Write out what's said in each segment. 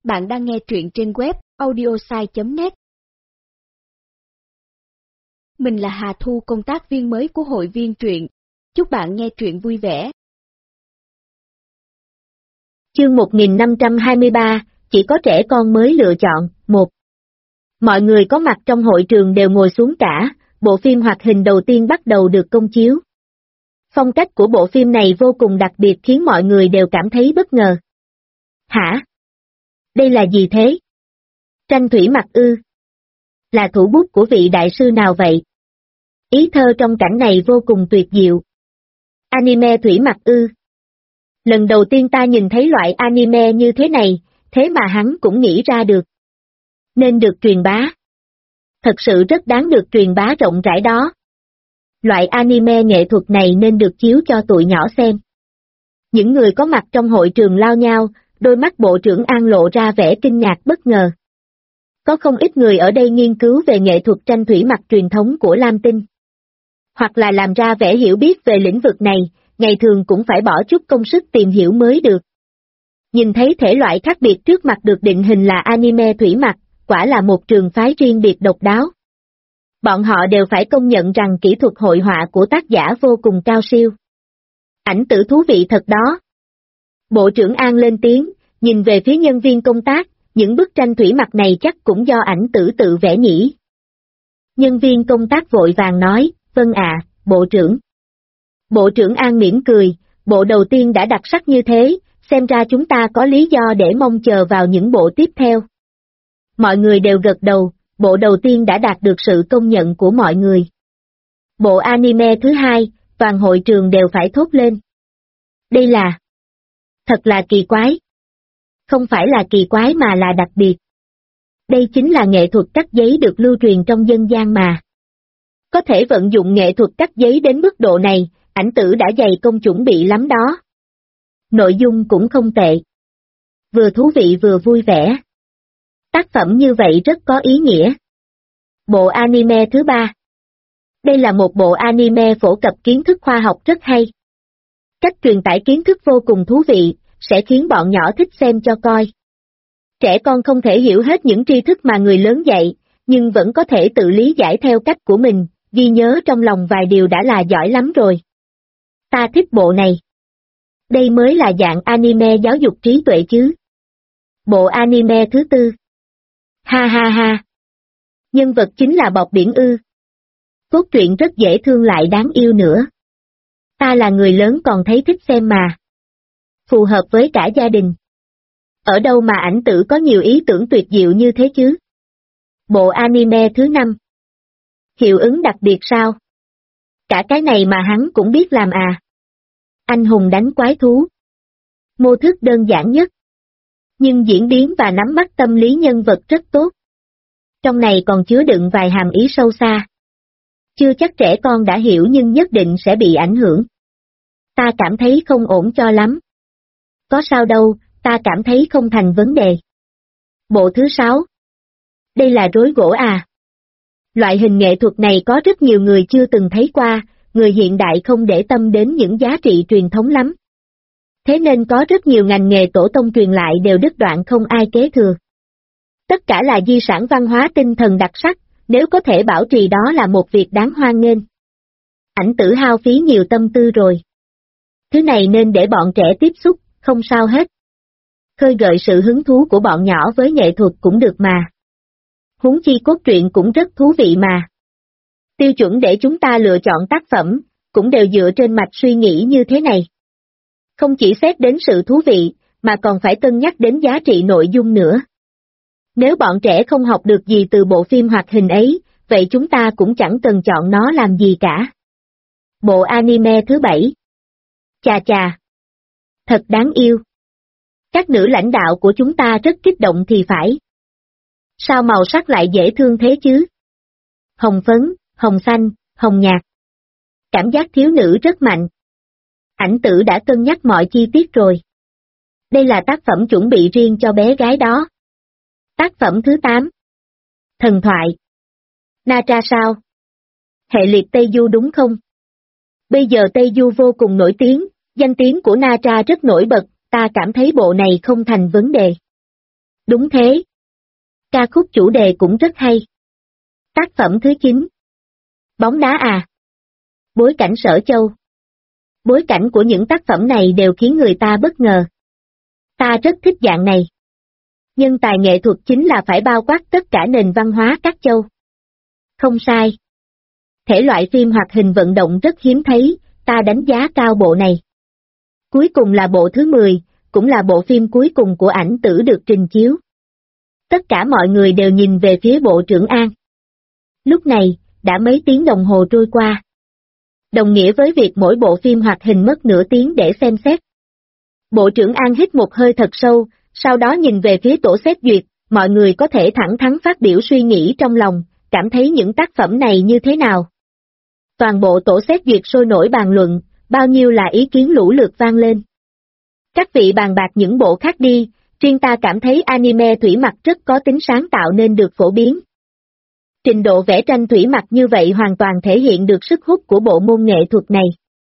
Bạn đang nghe truyện trên web audiosai.net. Mình là Hà Thu, công tác viên mới của hội viên truyện. Chúc bạn nghe truyện vui vẻ. Chương 1523, chỉ có trẻ con mới lựa chọn. 1. Mọi người có mặt trong hội trường đều ngồi xuống cả, bộ phim hoạt hình đầu tiên bắt đầu được công chiếu. Phong cách của bộ phim này vô cùng đặc biệt khiến mọi người đều cảm thấy bất ngờ. Hả? Đây là gì thế? Tranh thủy mặc ư? Là thủ bút của vị đại sư nào vậy? Ý thơ trong cảnh này vô cùng tuyệt diệu. Anime thủy mặc ư? Lần đầu tiên ta nhìn thấy loại anime như thế này, thế mà hắn cũng nghĩ ra được. Nên được truyền bá. Thật sự rất đáng được truyền bá rộng rãi đó. Loại anime nghệ thuật này nên được chiếu cho tụi nhỏ xem. Những người có mặt trong hội trường lao nhau, đôi mắt bộ trưởng An lộ ra vẻ kinh ngạc bất ngờ. Có không ít người ở đây nghiên cứu về nghệ thuật tranh thủy mặc truyền thống của Lam Tinh. Hoặc là làm ra vẻ hiểu biết về lĩnh vực này, ngày thường cũng phải bỏ chút công sức tìm hiểu mới được. Nhìn thấy thể loại khác biệt trước mặt được định hình là anime thủy mặc, quả là một trường phái riêng biệt độc đáo. Bọn họ đều phải công nhận rằng kỹ thuật hội họa của tác giả vô cùng cao siêu. Ảnh tử thú vị thật đó. Bộ trưởng An lên tiếng, nhìn về phía nhân viên công tác, những bức tranh thủy mặc này chắc cũng do ảnh tử tự vẽ nhỉ. Nhân viên công tác vội vàng nói, vâng ạ, bộ trưởng. Bộ trưởng An mỉm cười, bộ đầu tiên đã đặc sắc như thế, xem ra chúng ta có lý do để mong chờ vào những bộ tiếp theo. Mọi người đều gật đầu, bộ đầu tiên đã đạt được sự công nhận của mọi người. Bộ anime thứ hai, toàn hội trường đều phải thốt lên. Đây là... Thật là kỳ quái. Không phải là kỳ quái mà là đặc biệt. Đây chính là nghệ thuật cắt giấy được lưu truyền trong dân gian mà. Có thể vận dụng nghệ thuật cắt giấy đến mức độ này, ảnh tử đã dày công chuẩn bị lắm đó. Nội dung cũng không tệ. Vừa thú vị vừa vui vẻ. Tác phẩm như vậy rất có ý nghĩa. Bộ anime thứ ba. Đây là một bộ anime phổ cập kiến thức khoa học rất hay. Cách truyền tải kiến thức vô cùng thú vị, sẽ khiến bọn nhỏ thích xem cho coi. Trẻ con không thể hiểu hết những tri thức mà người lớn dạy, nhưng vẫn có thể tự lý giải theo cách của mình, ghi nhớ trong lòng vài điều đã là giỏi lắm rồi. Ta thích bộ này. Đây mới là dạng anime giáo dục trí tuệ chứ. Bộ anime thứ tư. Ha ha ha. Nhân vật chính là bọt biển ư. Cốt truyện rất dễ thương lại đáng yêu nữa. Ta là người lớn còn thấy thích xem mà. Phù hợp với cả gia đình. Ở đâu mà ảnh tử có nhiều ý tưởng tuyệt diệu như thế chứ? Bộ anime thứ năm. Hiệu ứng đặc biệt sao? Cả cái này mà hắn cũng biết làm à? Anh hùng đánh quái thú. Mô thức đơn giản nhất. Nhưng diễn biến và nắm bắt tâm lý nhân vật rất tốt. Trong này còn chứa đựng vài hàm ý sâu xa. Chưa chắc trẻ con đã hiểu nhưng nhất định sẽ bị ảnh hưởng. Ta cảm thấy không ổn cho lắm. Có sao đâu, ta cảm thấy không thành vấn đề. Bộ thứ 6. Đây là rối gỗ à? Loại hình nghệ thuật này có rất nhiều người chưa từng thấy qua, người hiện đại không để tâm đến những giá trị truyền thống lắm. Thế nên có rất nhiều ngành nghề tổ tông truyền lại đều đứt đoạn không ai kế thừa. Tất cả là di sản văn hóa tinh thần đặc sắc, nếu có thể bảo trì đó là một việc đáng hoan nghênh. Ảnh tử hao phí nhiều tâm tư rồi. Thứ này nên để bọn trẻ tiếp xúc, không sao hết. Khơi gợi sự hứng thú của bọn nhỏ với nghệ thuật cũng được mà. Huống chi cốt truyện cũng rất thú vị mà. Tiêu chuẩn để chúng ta lựa chọn tác phẩm, cũng đều dựa trên mạch suy nghĩ như thế này. Không chỉ xét đến sự thú vị, mà còn phải cân nhắc đến giá trị nội dung nữa. Nếu bọn trẻ không học được gì từ bộ phim hoạt hình ấy, vậy chúng ta cũng chẳng cần chọn nó làm gì cả. Bộ anime thứ 7. Chà chà. Thật đáng yêu. Các nữ lãnh đạo của chúng ta rất kích động thì phải. Sao màu sắc lại dễ thương thế chứ? Hồng phấn, hồng xanh, hồng nhạt. Cảm giác thiếu nữ rất mạnh. Ảnh tử đã cân nhắc mọi chi tiết rồi. Đây là tác phẩm chuẩn bị riêng cho bé gái đó. Tác phẩm thứ 8. Thần thoại. Natra sao? Hệ liệt Tây Du đúng không? Bây giờ Tây Du vô cùng nổi tiếng, danh tiếng của Natra rất nổi bật, ta cảm thấy bộ này không thành vấn đề. Đúng thế. Ca khúc chủ đề cũng rất hay. Tác phẩm thứ 9. Bóng đá à? Bối cảnh Sở Châu. Bối cảnh của những tác phẩm này đều khiến người ta bất ngờ. Ta rất thích dạng này. Nhân tài nghệ thuật chính là phải bao quát tất cả nền văn hóa các châu. Không sai. Thể loại phim hoạt hình vận động rất hiếm thấy, ta đánh giá cao bộ này. Cuối cùng là bộ thứ 10, cũng là bộ phim cuối cùng của Ảnh Tử được trình chiếu. Tất cả mọi người đều nhìn về phía Bộ Trưởng An. Lúc này, đã mấy tiếng đồng hồ trôi qua. Đồng nghĩa với việc mỗi bộ phim hoạt hình mất nửa tiếng để xem xét. Bộ trưởng An hít một hơi thật sâu, sau đó nhìn về phía tổ xét duyệt, mọi người có thể thẳng thắn phát biểu suy nghĩ trong lòng, cảm thấy những tác phẩm này như thế nào. Toàn bộ tổ xét duyệt sôi nổi bàn luận, bao nhiêu là ý kiến lũ lượt vang lên. Các vị bàn bạc những bộ khác đi, riêng ta cảm thấy anime thủy mặc rất có tính sáng tạo nên được phổ biến. Trình độ vẽ tranh thủy mặc như vậy hoàn toàn thể hiện được sức hút của bộ môn nghệ thuật này.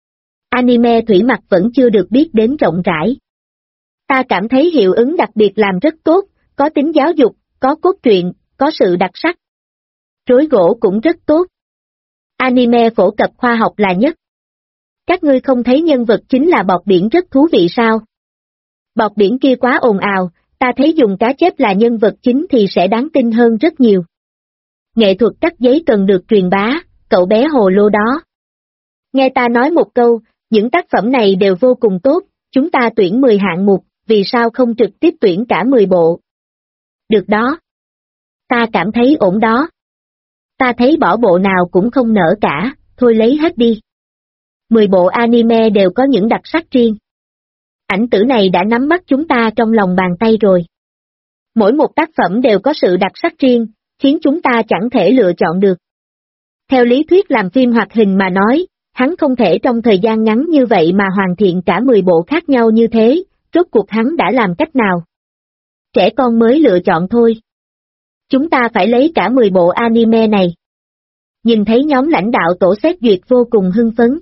Anime thủy mặc vẫn chưa được biết đến rộng rãi. Ta cảm thấy hiệu ứng đặc biệt làm rất tốt, có tính giáo dục, có cốt truyện, có sự đặc sắc. Rối gỗ cũng rất tốt. Anime phổ cập khoa học là nhất. Các ngươi không thấy nhân vật chính là bọt biển rất thú vị sao? Bọt biển kia quá ồn ào, ta thấy dùng cá chép là nhân vật chính thì sẽ đáng tin hơn rất nhiều. Nghệ thuật cắt giấy cần được truyền bá, cậu bé hồ lô đó. Nghe ta nói một câu, những tác phẩm này đều vô cùng tốt, chúng ta tuyển 10 hạng mục, vì sao không trực tiếp tuyển cả 10 bộ? Được đó. Ta cảm thấy ổn đó. Ta thấy bỏ bộ nào cũng không nỡ cả, thôi lấy hết đi. 10 bộ anime đều có những đặc sắc riêng. Ảnh tử này đã nắm bắt chúng ta trong lòng bàn tay rồi. Mỗi một tác phẩm đều có sự đặc sắc riêng, khiến chúng ta chẳng thể lựa chọn được. Theo lý thuyết làm phim hoạt hình mà nói, hắn không thể trong thời gian ngắn như vậy mà hoàn thiện cả 10 bộ khác nhau như thế, rốt cuộc hắn đã làm cách nào? Trẻ con mới lựa chọn thôi. Chúng ta phải lấy cả 10 bộ anime này. Nhìn thấy nhóm lãnh đạo tổ xét duyệt vô cùng hưng phấn.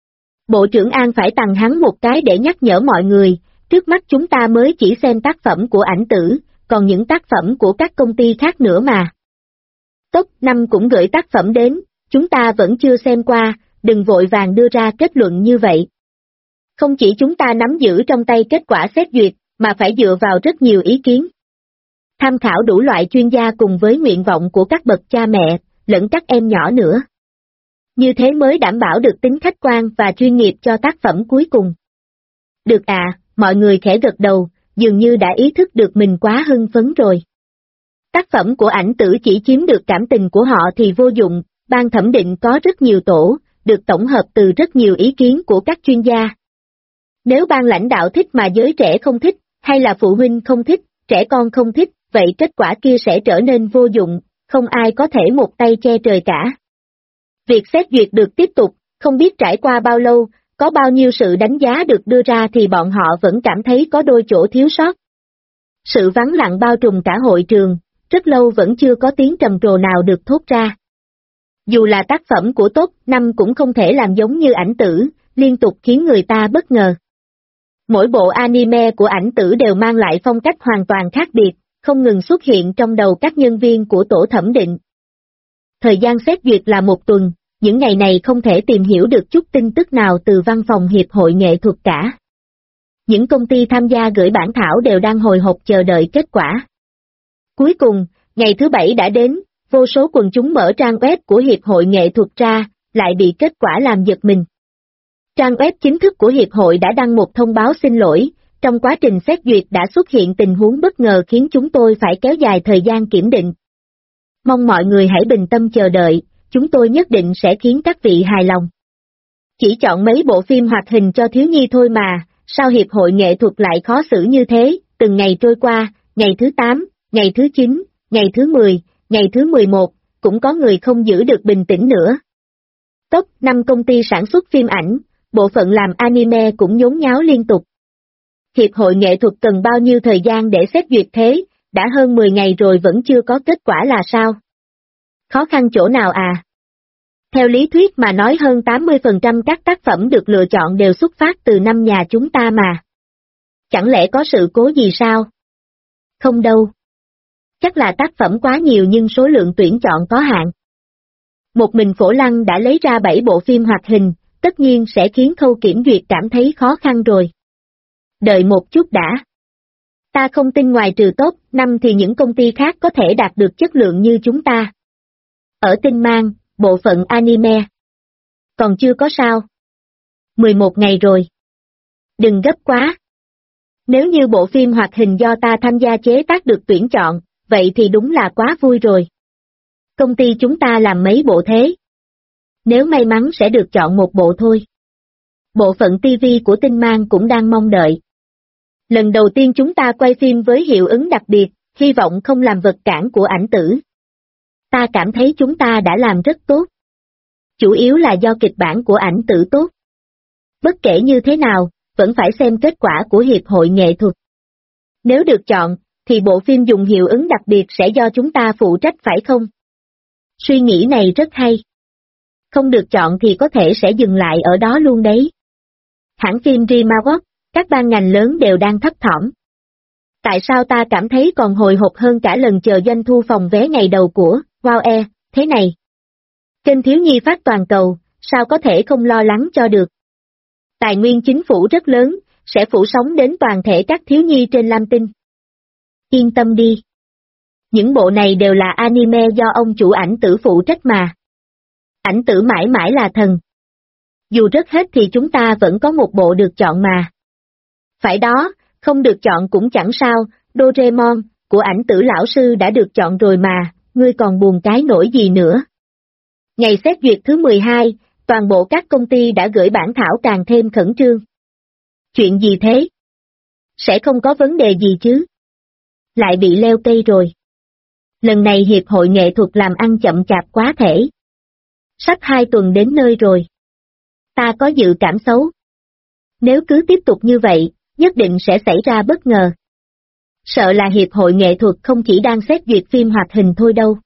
Bộ trưởng An phải tặng hắn một cái để nhắc nhở mọi người, trước mắt chúng ta mới chỉ xem tác phẩm của Ảnh Tử, còn những tác phẩm của các công ty khác nữa mà. Top 5 cũng gửi tác phẩm đến, chúng ta vẫn chưa xem qua, đừng vội vàng đưa ra kết luận như vậy. Không chỉ chúng ta nắm giữ trong tay kết quả xét duyệt, mà phải dựa vào rất nhiều ý kiến. Tham khảo đủ loại chuyên gia cùng với nguyện vọng của các bậc cha mẹ, lẫn các em nhỏ nữa. Như thế mới đảm bảo được tính khách quan và chuyên nghiệp cho tác phẩm cuối cùng. Được à, mọi người khẽ gật đầu, dường như đã ý thức được mình quá hưng phấn rồi. Tác phẩm của Ảnh Tử chỉ chiếm được cảm tình của họ thì vô dụng, ban thẩm định có rất nhiều tổ, được tổng hợp từ rất nhiều ý kiến của các chuyên gia. Nếu ban lãnh đạo thích mà giới trẻ không thích, hay là phụ huynh không thích, trẻ con không thích, vậy kết quả kia sẽ trở nên vô dụng, không ai có thể một tay che trời cả. Việc xét duyệt được tiếp tục, không biết trải qua bao lâu, có bao nhiêu sự đánh giá được đưa ra thì bọn họ vẫn cảm thấy có đôi chỗ thiếu sót. Sự vắng lặng bao trùm cả hội trường, rất lâu vẫn chưa có tiếng trầm trồ nào được thốt ra. Dù là tác phẩm của top 5 cũng không thể làm giống như Ảnh Tử, liên tục khiến người ta bất ngờ. Mỗi bộ anime của Ảnh Tử đều mang lại phong cách hoàn toàn khác biệt, không ngừng xuất hiện trong đầu các nhân viên của tổ thẩm định. Thời gian xét duyệt là 1 tuần, những ngày này không thể tìm hiểu được chút tin tức nào từ văn phòng hiệp hội nghệ thuật cả. Những công ty tham gia gửi bản thảo đều đang hồi hộp chờ đợi kết quả. Cuối cùng, ngày thứ 7 đã đến, vô số quần chúng mở trang web của hiệp hội nghệ thuật ra, lại bị kết quả làm giật mình. Trang web chính thức của hiệp hội đã đăng một thông báo xin lỗi, trong quá trình xét duyệt đã xuất hiện tình huống bất ngờ khiến chúng tôi phải kéo dài thời gian kiểm định. Mong mọi người hãy bình tâm chờ đợi, chúng tôi nhất định sẽ khiến các vị hài lòng. Chỉ chọn mấy bộ phim hoạt hình cho thiếu nhi thôi mà, sao hiệp hội nghệ thuật lại khó xử như thế, từng ngày trôi qua, ngày thứ 8, ngày thứ 9, ngày thứ 10, ngày thứ 11, cũng có người không giữ được bình tĩnh nữa. Top 5 công ty sản xuất phim ảnh, bộ phận làm anime cũng nhốn nháo liên tục. Hiệp hội nghệ thuật cần bao nhiêu thời gian để xét duyệt thế, đã hơn 10 ngày rồi vẫn chưa có kết quả là sao? Khó khăn chỗ nào à? Theo lý thuyết mà nói hơn 80% các tác phẩm được lựa chọn đều xuất phát từ năm nhà chúng ta mà. Chẳng lẽ có sự cố gì sao? Không đâu. Chắc là tác phẩm quá nhiều nhưng số lượng tuyển chọn có hạn. Một mình Phổ Lăng đã lấy ra 7 bộ phim hoạt hình, tất nhiên sẽ khiến khâu kiểm duyệt cảm thấy khó khăn rồi. Đợi một chút đã. Ta không tin ngoài trừ top 5 thì những công ty khác có thể đạt được chất lượng như chúng ta. Ở Tinh Mang, bộ phận anime. Còn chưa có sao. 11 ngày rồi. Đừng gấp quá. Nếu như bộ phim hoạt hình do ta tham gia chế tác được tuyển chọn, vậy thì đúng là quá vui rồi. Công ty chúng ta làm mấy bộ thế? Nếu may mắn sẽ được chọn một bộ thôi. Bộ phận TV của Tinh Mang cũng đang mong đợi. Lần đầu tiên chúng ta quay phim với hiệu ứng đặc biệt, hy vọng không làm vật cản của ảnh tử. Ta cảm thấy chúng ta đã làm rất tốt. Chủ yếu là do kịch bản của ảnh tử tốt. Bất kể như thế nào, vẫn phải xem kết quả của Hiệp hội nghệ thuật. Nếu được chọn, thì bộ phim dùng hiệu ứng đặc biệt sẽ do chúng ta phụ trách phải không? Suy nghĩ này rất hay. Không được chọn thì có thể sẽ dừng lại ở đó luôn đấy. Hãng phim DreamWorks, các ban ngành lớn đều đang thấp thỏm. Tại sao ta cảm thấy còn hồi hộp hơn cả lần chờ doanh thu phòng vé ngày đầu của Wow Air, thế này? Kênh thiếu nhi phát toàn cầu, sao có thể không lo lắng cho được? Tài nguyên chính phủ rất lớn, sẽ phủ sóng đến toàn thể các thiếu nhi trên Lam Tinh. Yên tâm đi. Những bộ này đều là anime do ông chủ ảnh tử phụ trách mà. Ảnh tử mãi mãi là thần. Dù rớt hết thì chúng ta vẫn có một bộ được chọn mà. Phải đó, không được chọn cũng chẳng sao, Doraemon, của ảnh tử lão sư đã được chọn rồi mà, ngươi còn buồn cái nổi gì nữa. Ngày xét duyệt thứ 12, toàn bộ các công ty đã gửi bản thảo càng thêm khẩn trương. Chuyện gì thế? Sẽ không có vấn đề gì chứ? Lại bị leo cây rồi. Lần này Hiệp hội nghệ thuật làm ăn chậm chạp quá thể. Sắp 2 tuần đến nơi rồi. Ta có dự cảm xấu. Nếu cứ tiếp tục như vậy, nhất định sẽ xảy ra bất ngờ. Sợ là Hiệp hội nghệ thuật không chỉ đang xét duyệt phim hoạt hình thôi đâu.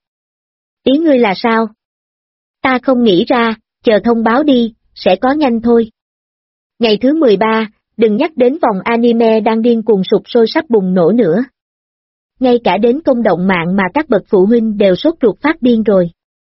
Ý ngươi là sao? Ta không nghĩ ra, chờ thông báo đi, sẽ có nhanh thôi. Ngày thứ 13, đừng nhắc đến vòng anime đang điên cuồng sục sôi sắp bùng nổ nữa. Ngay cả đến công động mạng mà các bậc phụ huynh đều sốt ruột phát điên rồi.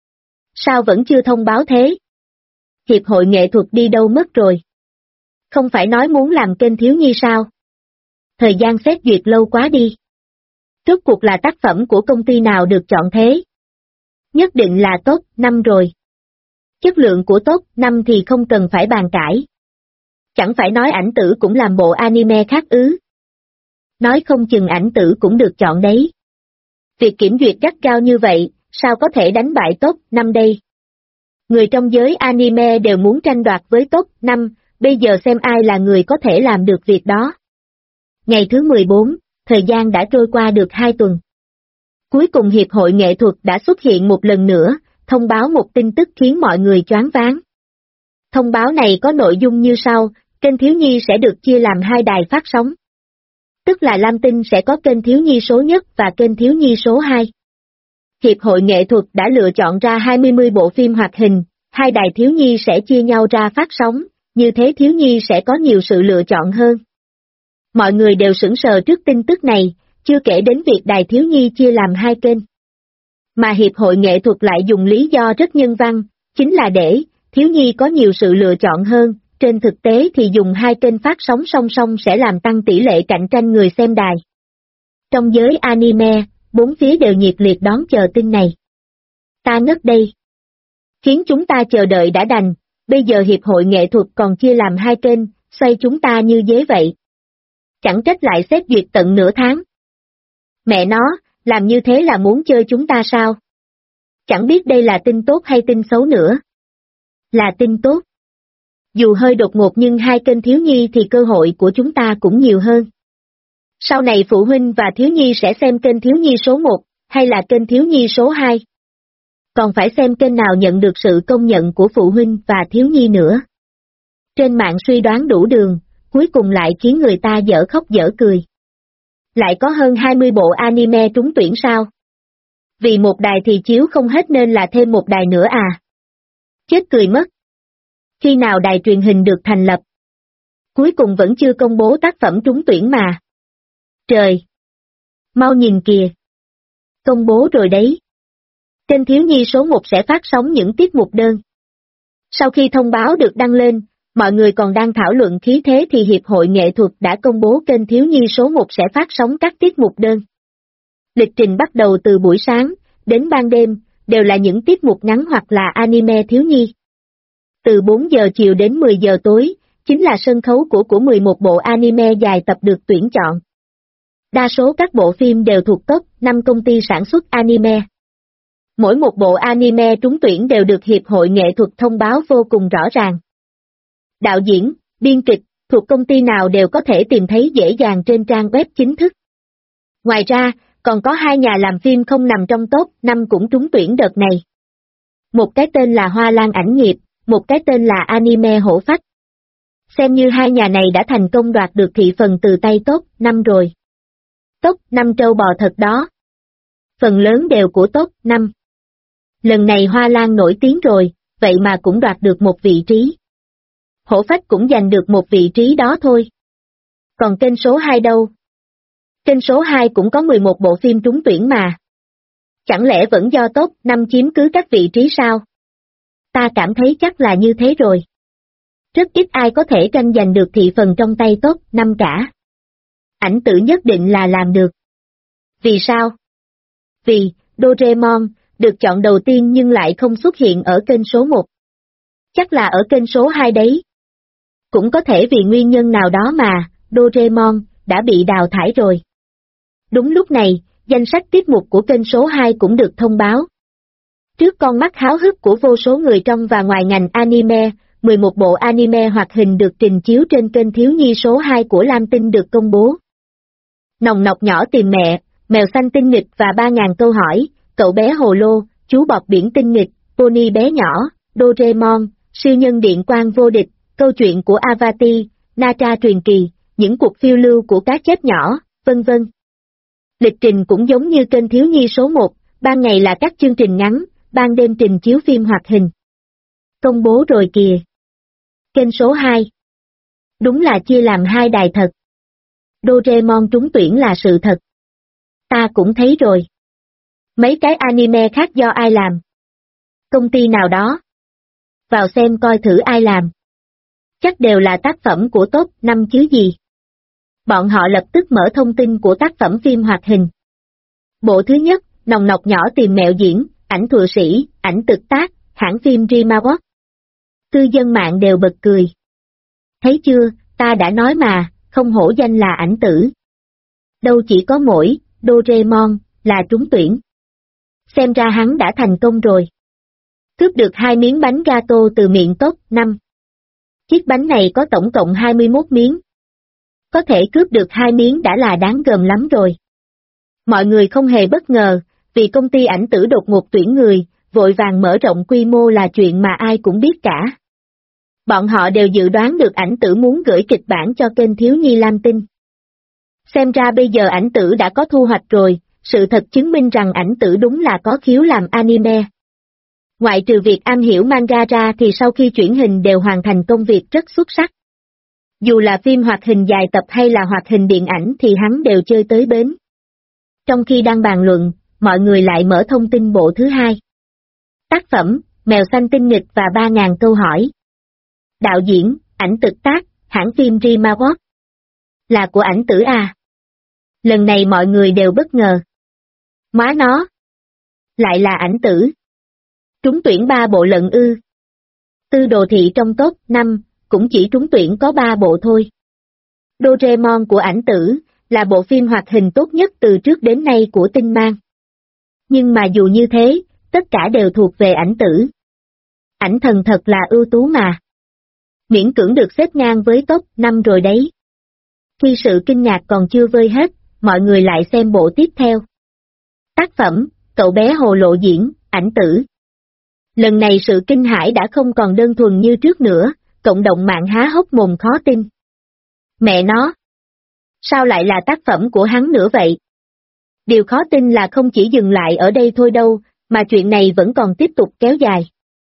Sao vẫn chưa thông báo thế? Hiệp hội nghệ thuật đi đâu mất rồi? Không phải nói muốn làm kênh thiếu nhi sao? Thời gian xét duyệt lâu quá đi. Rốt cuộc là tác phẩm của công ty nào được chọn thế? Nhất định là top 5 rồi. Chất lượng của top 5 thì không cần phải bàn cãi. Chẳng phải nói ảnh tử cũng làm bộ anime khác ư? Nói không chừng ảnh tử cũng được chọn đấy. Việc kiểm duyệt gắt gao như vậy, sao có thể đánh bại top 5 đây? Người trong giới anime đều muốn tranh đoạt với top 5, bây giờ xem ai là người có thể làm được việc đó. Ngày thứ 14, thời gian đã trôi qua được 2 tuần. Cuối cùng Hiệp hội nghệ thuật đã xuất hiện một lần nữa, thông báo một tin tức khiến mọi người choáng váng. Thông báo này có nội dung như sau, kênh thiếu nhi sẽ được chia làm 2 đài phát sóng. Tức là Lam Tinh sẽ có kênh thiếu nhi số 1 và kênh thiếu nhi số 2. Hiệp hội nghệ thuật đã lựa chọn ra 20 bộ phim hoạt hình, 2 đài thiếu nhi sẽ chia nhau ra phát sóng, như thế thiếu nhi sẽ có nhiều sự lựa chọn hơn. Mọi người đều sửng sờ trước tin tức này, chưa kể đến việc đài thiếu nhi chia làm 2 kênh. Mà Hiệp hội nghệ thuật lại dùng lý do rất nhân văn, chính là để thiếu nhi có nhiều sự lựa chọn hơn, trên thực tế thì dùng 2 kênh phát sóng song song sẽ làm tăng tỷ lệ cạnh tranh người xem đài. Trong giới anime, 4 phía đều nhiệt liệt đón chờ tin này. Ta ngất đây. Khiến chúng ta chờ đợi đã đành, bây giờ Hiệp hội nghệ thuật còn chia làm 2 kênh, xoay chúng ta như dế vậy. Chẳng trách lại xét duyệt tận nửa tháng. Mẹ nó, làm như thế là muốn chơi chúng ta sao? Chẳng biết đây là tin tốt hay tin xấu nữa. Là tin tốt. Dù hơi đột ngột nhưng 2 kênh thiếu nhi thì cơ hội của chúng ta cũng nhiều hơn. Sau này phụ huynh và thiếu nhi sẽ xem kênh thiếu nhi số 1, hay là kênh thiếu nhi số 2. Còn phải xem kênh nào nhận được sự công nhận của phụ huynh và thiếu nhi nữa. Trên mạng suy đoán đủ đường, cuối cùng lại khiến người ta dở khóc dở cười. Lại có hơn 20 bộ anime trúng tuyển sao? Vì một đài thì chiếu không hết nên là thêm một đài nữa à? Chết cười mất. Khi nào đài truyền hình được thành lập? Cuối cùng vẫn chưa công bố tác phẩm trúng tuyển mà. Trời! Mau nhìn kìa! Công bố rồi đấy. Kênh thiếu nhi số 1 sẽ phát sóng những tiết mục đơn. Sau khi thông báo được đăng lên, mọi người còn đang thảo luận khí thế thì Hiệp hội Nghệ thuật đã công bố kênh thiếu nhi số 1 sẽ phát sóng các tiết mục đơn. Lịch trình bắt đầu từ buổi sáng, đến ban đêm, đều là những tiết mục ngắn hoặc là anime thiếu nhi. Từ 4 giờ chiều đến 10 giờ tối, chính là sân khấu của 11 bộ anime dài tập được tuyển chọn. Đa số các bộ phim đều thuộc top 5 công ty sản xuất anime. Mỗi một bộ anime trúng tuyển đều được Hiệp hội Nghệ thuật thông báo vô cùng rõ ràng. Đạo diễn, biên kịch, thuộc công ty nào đều có thể tìm thấy dễ dàng trên trang web chính thức. Ngoài ra, còn có 2 nhà làm phim không nằm trong top 5 cũng trúng tuyển đợt này. Một cái tên là Hoa Lan Ảnh Nghiệp, một cái tên là Anime Hổ Phách. Xem như 2 nhà này đã thành công đoạt được thị phần từ tay top 5 rồi. Top 5 trâu bò thật đó. Phần lớn đều của top 5. Lần này Hoa Lan nổi tiếng rồi, vậy mà cũng đoạt được một vị trí. Hổ Phách cũng giành được một vị trí đó thôi. Còn kênh số 2 đâu? Kênh số 2 cũng có 11 bộ phim trúng tuyển mà. Chẳng lẽ vẫn do top 5 chiếm cứ các vị trí sao? Ta cảm thấy chắc là như thế rồi. Rất ít ai có thể tranh giành được thị phần trong tay top 5 cả. Ảnh tử nhất định là làm được. Vì sao? Vì, Doraemon, được chọn đầu tiên nhưng lại không xuất hiện ở kênh số 1. Chắc là ở kênh số 2 đấy. Cũng có thể vì nguyên nhân nào đó mà, Doraemon, đã bị đào thải rồi. Đúng lúc này, danh sách tiết mục của kênh số 2 cũng được thông báo. Trước con mắt háo hức của vô số người trong và ngoài ngành anime, 11 bộ anime hoạt hình được trình chiếu trên kênh thiếu nhi số 2 của Lam Tinh được công bố. Nòng nọc nhỏ tìm mẹ, Mèo xanh tinh nghịch và 3.000 câu hỏi, Cậu bé hồ lô, Chú bọt biển tinh nghịch, Pony bé nhỏ, Doraemon, Siêu nhân điện quang vô địch, câu chuyện của Avati, Natra truyền kỳ, những cuộc phiêu lưu của cá chép nhỏ, vân vân. Lịch trình cũng giống như kênh thiếu nhi số 1, ban ngày là các chương trình ngắn, ban đêm trình chiếu phim hoạt hình. Công bố rồi kìa. Kênh số 2. Đúng là chia làm 2 đài thật. Doraemon trúng tuyển là sự thật. Ta cũng thấy rồi. Mấy cái anime khác do ai làm? Công ty nào đó? Vào xem coi thử ai làm. Chắc đều là tác phẩm của top 5 chứ gì. Bọn họ lập tức mở thông tin của tác phẩm phim hoạt hình. Bộ thứ nhất, Nòng nọc nhỏ tìm mẹo diễn, ảnh thừa sĩ, ảnh thực tác, hãng phim DreamWorks. Cư dân mạng đều bật cười. Thấy chưa, ta đã nói mà, không hổ danh là ảnh tử. Đâu chỉ có mỗi, Doraemon, là trúng tuyển. Xem ra hắn đã thành công rồi. Cướp được 2 miếng bánh gato từ miệng top 5. Chiếc bánh này có tổng cộng 21 miếng. Có thể cướp được 2 miếng đã là đáng gờm lắm rồi. Mọi người không hề bất ngờ, vì công ty ảnh tử đột ngột tuyển người, vội vàng mở rộng quy mô là chuyện mà ai cũng biết cả. Bọn họ đều dự đoán được ảnh tử muốn gửi kịch bản cho kênh thiếu nhi Lam Tinh. Xem ra bây giờ ảnh tử đã có thu hoạch rồi, sự thật chứng minh rằng ảnh tử đúng là có khiếu làm anime. Ngoại trừ việc am hiểu manga ra thì sau khi chuyển hình đều hoàn thành công việc rất xuất sắc. Dù là phim hoạt hình dài tập hay là hoạt hình điện ảnh thì hắn đều chơi tới bến. Trong khi đang bàn luận, mọi người lại mở thông tin bộ thứ 2. Tác phẩm, Mèo xanh tinh nghịch và 3.000 câu hỏi. Đạo diễn, ảnh thực tác, hãng phim DreamWorks. Là của ảnh tử à? Lần này mọi người đều bất ngờ. Má nó! Lại là ảnh tử. Trúng tuyển 3 bộ lận ư. Tư đồ thị trong top 5, cũng chỉ trúng tuyển có 3 bộ thôi. Doraemon của ảnh tử, là bộ phim hoạt hình tốt nhất từ trước đến nay của Tinh Mang. Nhưng mà dù như thế, tất cả đều thuộc về ảnh tử. Ảnh thần thật là ưu tú mà. Miễn cưỡng được xếp ngang với top 5 rồi đấy. Khi sự kinh ngạc còn chưa vơi hết, mọi người lại xem bộ tiếp theo. Tác phẩm, Cậu bé hồ lộ diễn, ảnh tử. Lần này sự kinh hãi đã không còn đơn thuần như trước nữa, cộng đồng mạng há hốc mồm khó tin. Mẹ nó! Sao lại là tác phẩm của hắn nữa vậy? Điều khó tin là không chỉ dừng lại ở đây thôi đâu, mà chuyện này vẫn còn tiếp tục kéo dài.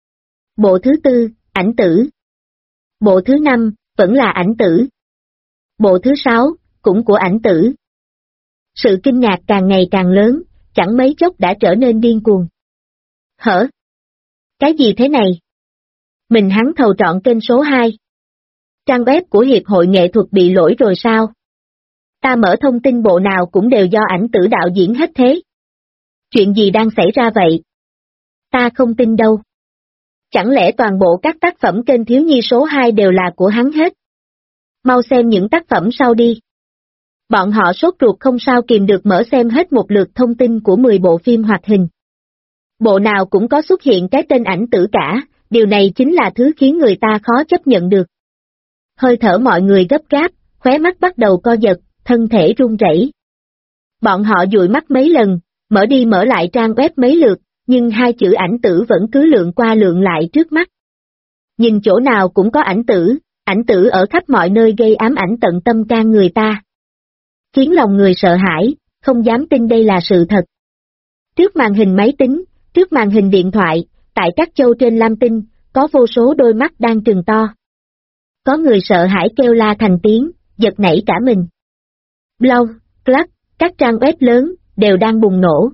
Bộ thứ 4, ảnh tử. Bộ thứ 5, vẫn là ảnh tử. Bộ thứ 6, cũng của ảnh tử. Sự kinh ngạc càng ngày càng lớn, chẳng mấy chốc đã trở nên điên cuồng. Hở? Cái gì thế này? Mình hắn thầu trọn kênh số 2. Trang web của Hiệp hội Nghệ thuật bị lỗi rồi sao? Ta mở thông tin bộ nào cũng đều do ảnh tử đạo diễn hết thế. Chuyện gì đang xảy ra vậy? Ta không tin đâu. Chẳng lẽ toàn bộ các tác phẩm kênh thiếu nhi số 2 đều là của hắn hết? Mau xem những tác phẩm sau đi. Bọn họ sốt ruột không sao kìm được mở xem hết một lượt thông tin của 10 bộ phim hoạt hình. Bộ nào cũng có xuất hiện cái tên ảnh tử cả, điều này chính là thứ khiến người ta khó chấp nhận được. Hơi thở mọi người gấp gáp, khóe mắt bắt đầu co giật, thân thể run rẩy. Bọn họ dụi mắt mấy lần, mở đi mở lại trang web mấy lượt, nhưng hai chữ ảnh tử vẫn cứ lượn qua lượn lại trước mắt. Nhìn chỗ nào cũng có ảnh tử ở khắp mọi nơi gây ám ảnh tận tâm can người ta. Khiến lòng người sợ hãi, không dám tin đây là sự thật. Trước màn hình máy tính, trước màn hình điện thoại, tại các châu trên Lam Tinh, có vô số đôi mắt đang trừng to. Có người sợ hãi kêu la thành tiếng, giật nảy cả mình. Blog, Club, các trang web lớn, đều đang bùng nổ.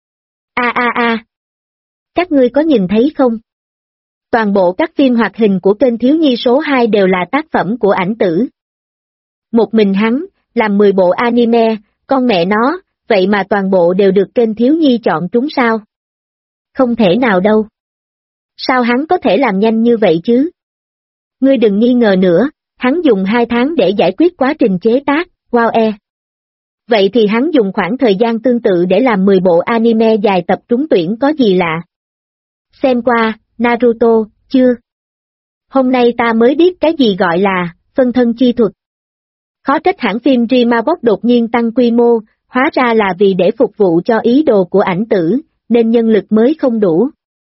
Các ngươi có nhìn thấy không? Toàn bộ các phim hoạt hình của kênh thiếu nhi số 2 đều là tác phẩm của ảnh tử. Một mình hắn, làm 10 bộ anime, con mẹ nó, vậy mà toàn bộ đều được kênh thiếu nhi chọn trúng sao? Không thể nào đâu. Sao hắn có thể làm nhanh như vậy chứ? Ngươi đừng nghi ngờ nữa, hắn dùng 2 tháng để giải quyết quá trình chế tác, wow. Vậy thì hắn dùng khoảng thời gian tương tự để làm 10 bộ anime dài tập trúng tuyển có gì lạ? Xem qua, Naruto, chưa? Hôm nay ta mới biết cái gì gọi là phân thân chi thuật. Khó trách hãng phim Dreamworks đột nhiên tăng quy mô, hóa ra là vì để phục vụ cho ý đồ của ảnh tử, nên nhân lực mới không đủ.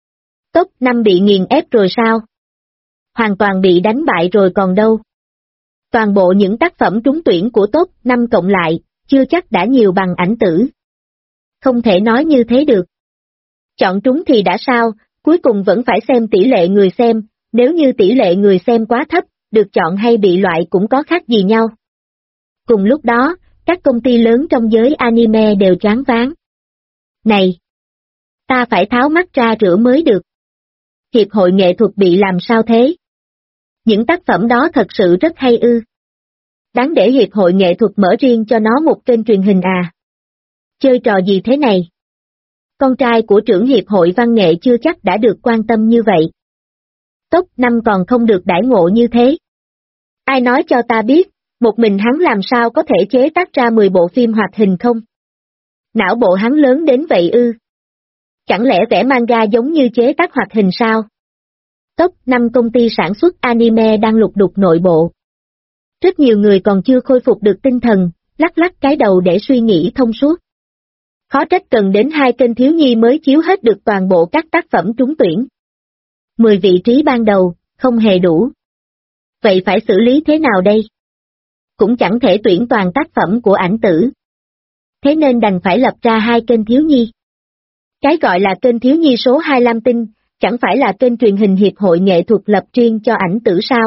Top 5 bị nghiền ép rồi sao? Hoàn toàn bị đánh bại rồi còn đâu. Toàn bộ những tác phẩm trúng tuyển của top 5 cộng lại, chưa chắc đã nhiều bằng ảnh tử. Không thể nói như thế được. Chọn trúng thì đã sao, cuối cùng vẫn phải xem tỷ lệ người xem, nếu như tỷ lệ người xem quá thấp, được chọn hay bị loại cũng có khác gì nhau. Cùng lúc đó, các công ty lớn trong giới anime đều choáng váng. Này! Ta phải tháo mắt ra rửa mới được. Hiệp hội nghệ thuật bị làm sao thế? Những tác phẩm đó thật sự rất hay ư. Đáng để hiệp hội nghệ thuật mở riêng cho nó một kênh truyền hình à? Chơi trò gì thế này? Con trai của trưởng hiệp hội văn nghệ chưa chắc đã được quan tâm như vậy. Top 5 còn không được đãi ngộ như thế. Ai nói cho ta biết, một mình hắn làm sao có thể chế tác ra 10 bộ phim hoạt hình không? Não bộ hắn lớn đến vậy ư? Chẳng lẽ vẽ manga giống như chế tác hoạt hình sao? Top 5 công ty sản xuất anime đang lục đục nội bộ. Rất nhiều người còn chưa khôi phục được tinh thần, lắc lắc cái đầu để suy nghĩ thông suốt. Khó trách cần đến 2 kênh thiếu nhi mới chiếu hết được toàn bộ các tác phẩm trúng tuyển. 10 vị trí ban đầu, không hề đủ. Vậy phải xử lý thế nào đây? Cũng chẳng thể tuyển toàn tác phẩm của ảnh tử. Thế nên đành phải lập ra 2 kênh thiếu nhi. Cái gọi là kênh thiếu nhi số 2 Lam Tinh, chẳng phải là kênh truyền hình hiệp hội nghệ thuật lập riêng cho ảnh tử sao?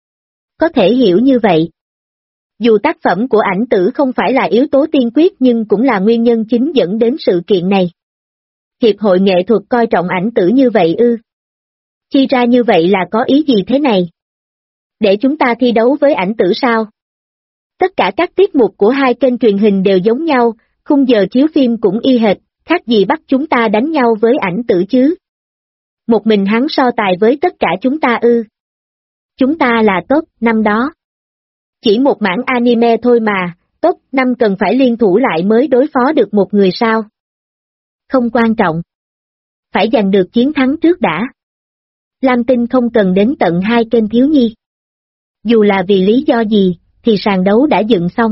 Có thể hiểu như vậy. Dù tác phẩm của ảnh tử không phải là yếu tố tiên quyết nhưng cũng là nguyên nhân chính dẫn đến sự kiện này. Hiệp hội nghệ thuật coi trọng ảnh tử như vậy ư? Chi ra như vậy là có ý gì thế này? Để chúng ta thi đấu với ảnh tử sao? Tất cả các tiết mục của 2 kênh truyền hình đều giống nhau, khung giờ chiếu phim cũng y hệt, khác gì bắt chúng ta đánh nhau với ảnh tử chứ? Một mình hắn so tài với tất cả chúng ta ư? Chúng ta là top 5 đó. Chỉ một mảng anime thôi mà, top 5 cần phải liên thủ lại mới đối phó được một người sao? Không quan trọng. Phải giành được chiến thắng trước đã. Lam Tinh không cần đến tận 2 kênh thiếu nhi. Dù là vì lý do gì, thì sàn đấu đã dựng xong.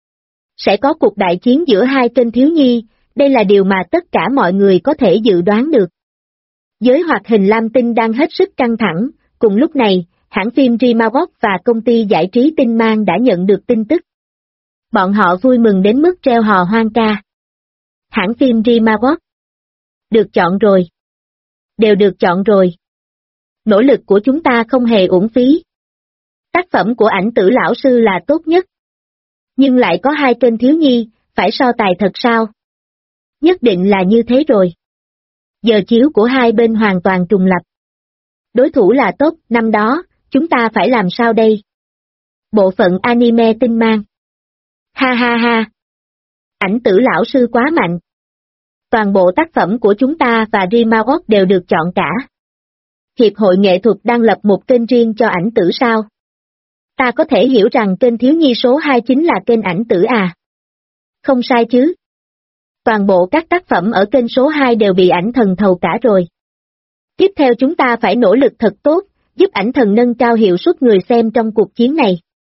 Sẽ có cuộc đại chiến giữa 2 kênh thiếu nhi, đây là điều mà tất cả mọi người có thể dự đoán được. Giới hoạt hình Lam Tinh đang hết sức căng thẳng, cùng lúc này, hãng phim Dreamworks và công ty giải trí Tinh Mang đã nhận được tin tức. Bọn họ vui mừng đến mức treo hò hoang ca. Hãng phim Dreamworks được chọn rồi. Đều được chọn rồi. Nỗ lực của chúng ta không hề uổng phí. Tác phẩm của ảnh tử lão sư là tốt nhất. Nhưng lại có 2 kênh thiếu nhi, phải so tài thật sao? Nhất định là như thế rồi. Giờ chiếu của hai bên hoàn toàn trùng lập. Đối thủ là top, năm đó, chúng ta phải làm sao đây? Bộ phận anime tinh mang. Ha ha ha. Ảnh tử lão sư quá mạnh. Toàn bộ tác phẩm của chúng ta và Rimawok đều được chọn cả. Hiệp hội nghệ thuật đang lập một kênh riêng cho ảnh tử sao? Ta có thể hiểu rằng kênh thiếu nhi số 2 chính là kênh ảnh tử à? Không sai chứ. Toàn bộ các tác phẩm ở kênh số 2 đều bị ảnh thần thầu cả rồi. Tiếp theo chúng ta phải nỗ lực thật tốt, giúp ảnh thần nâng cao hiệu suất người xem trong cuộc chiến này.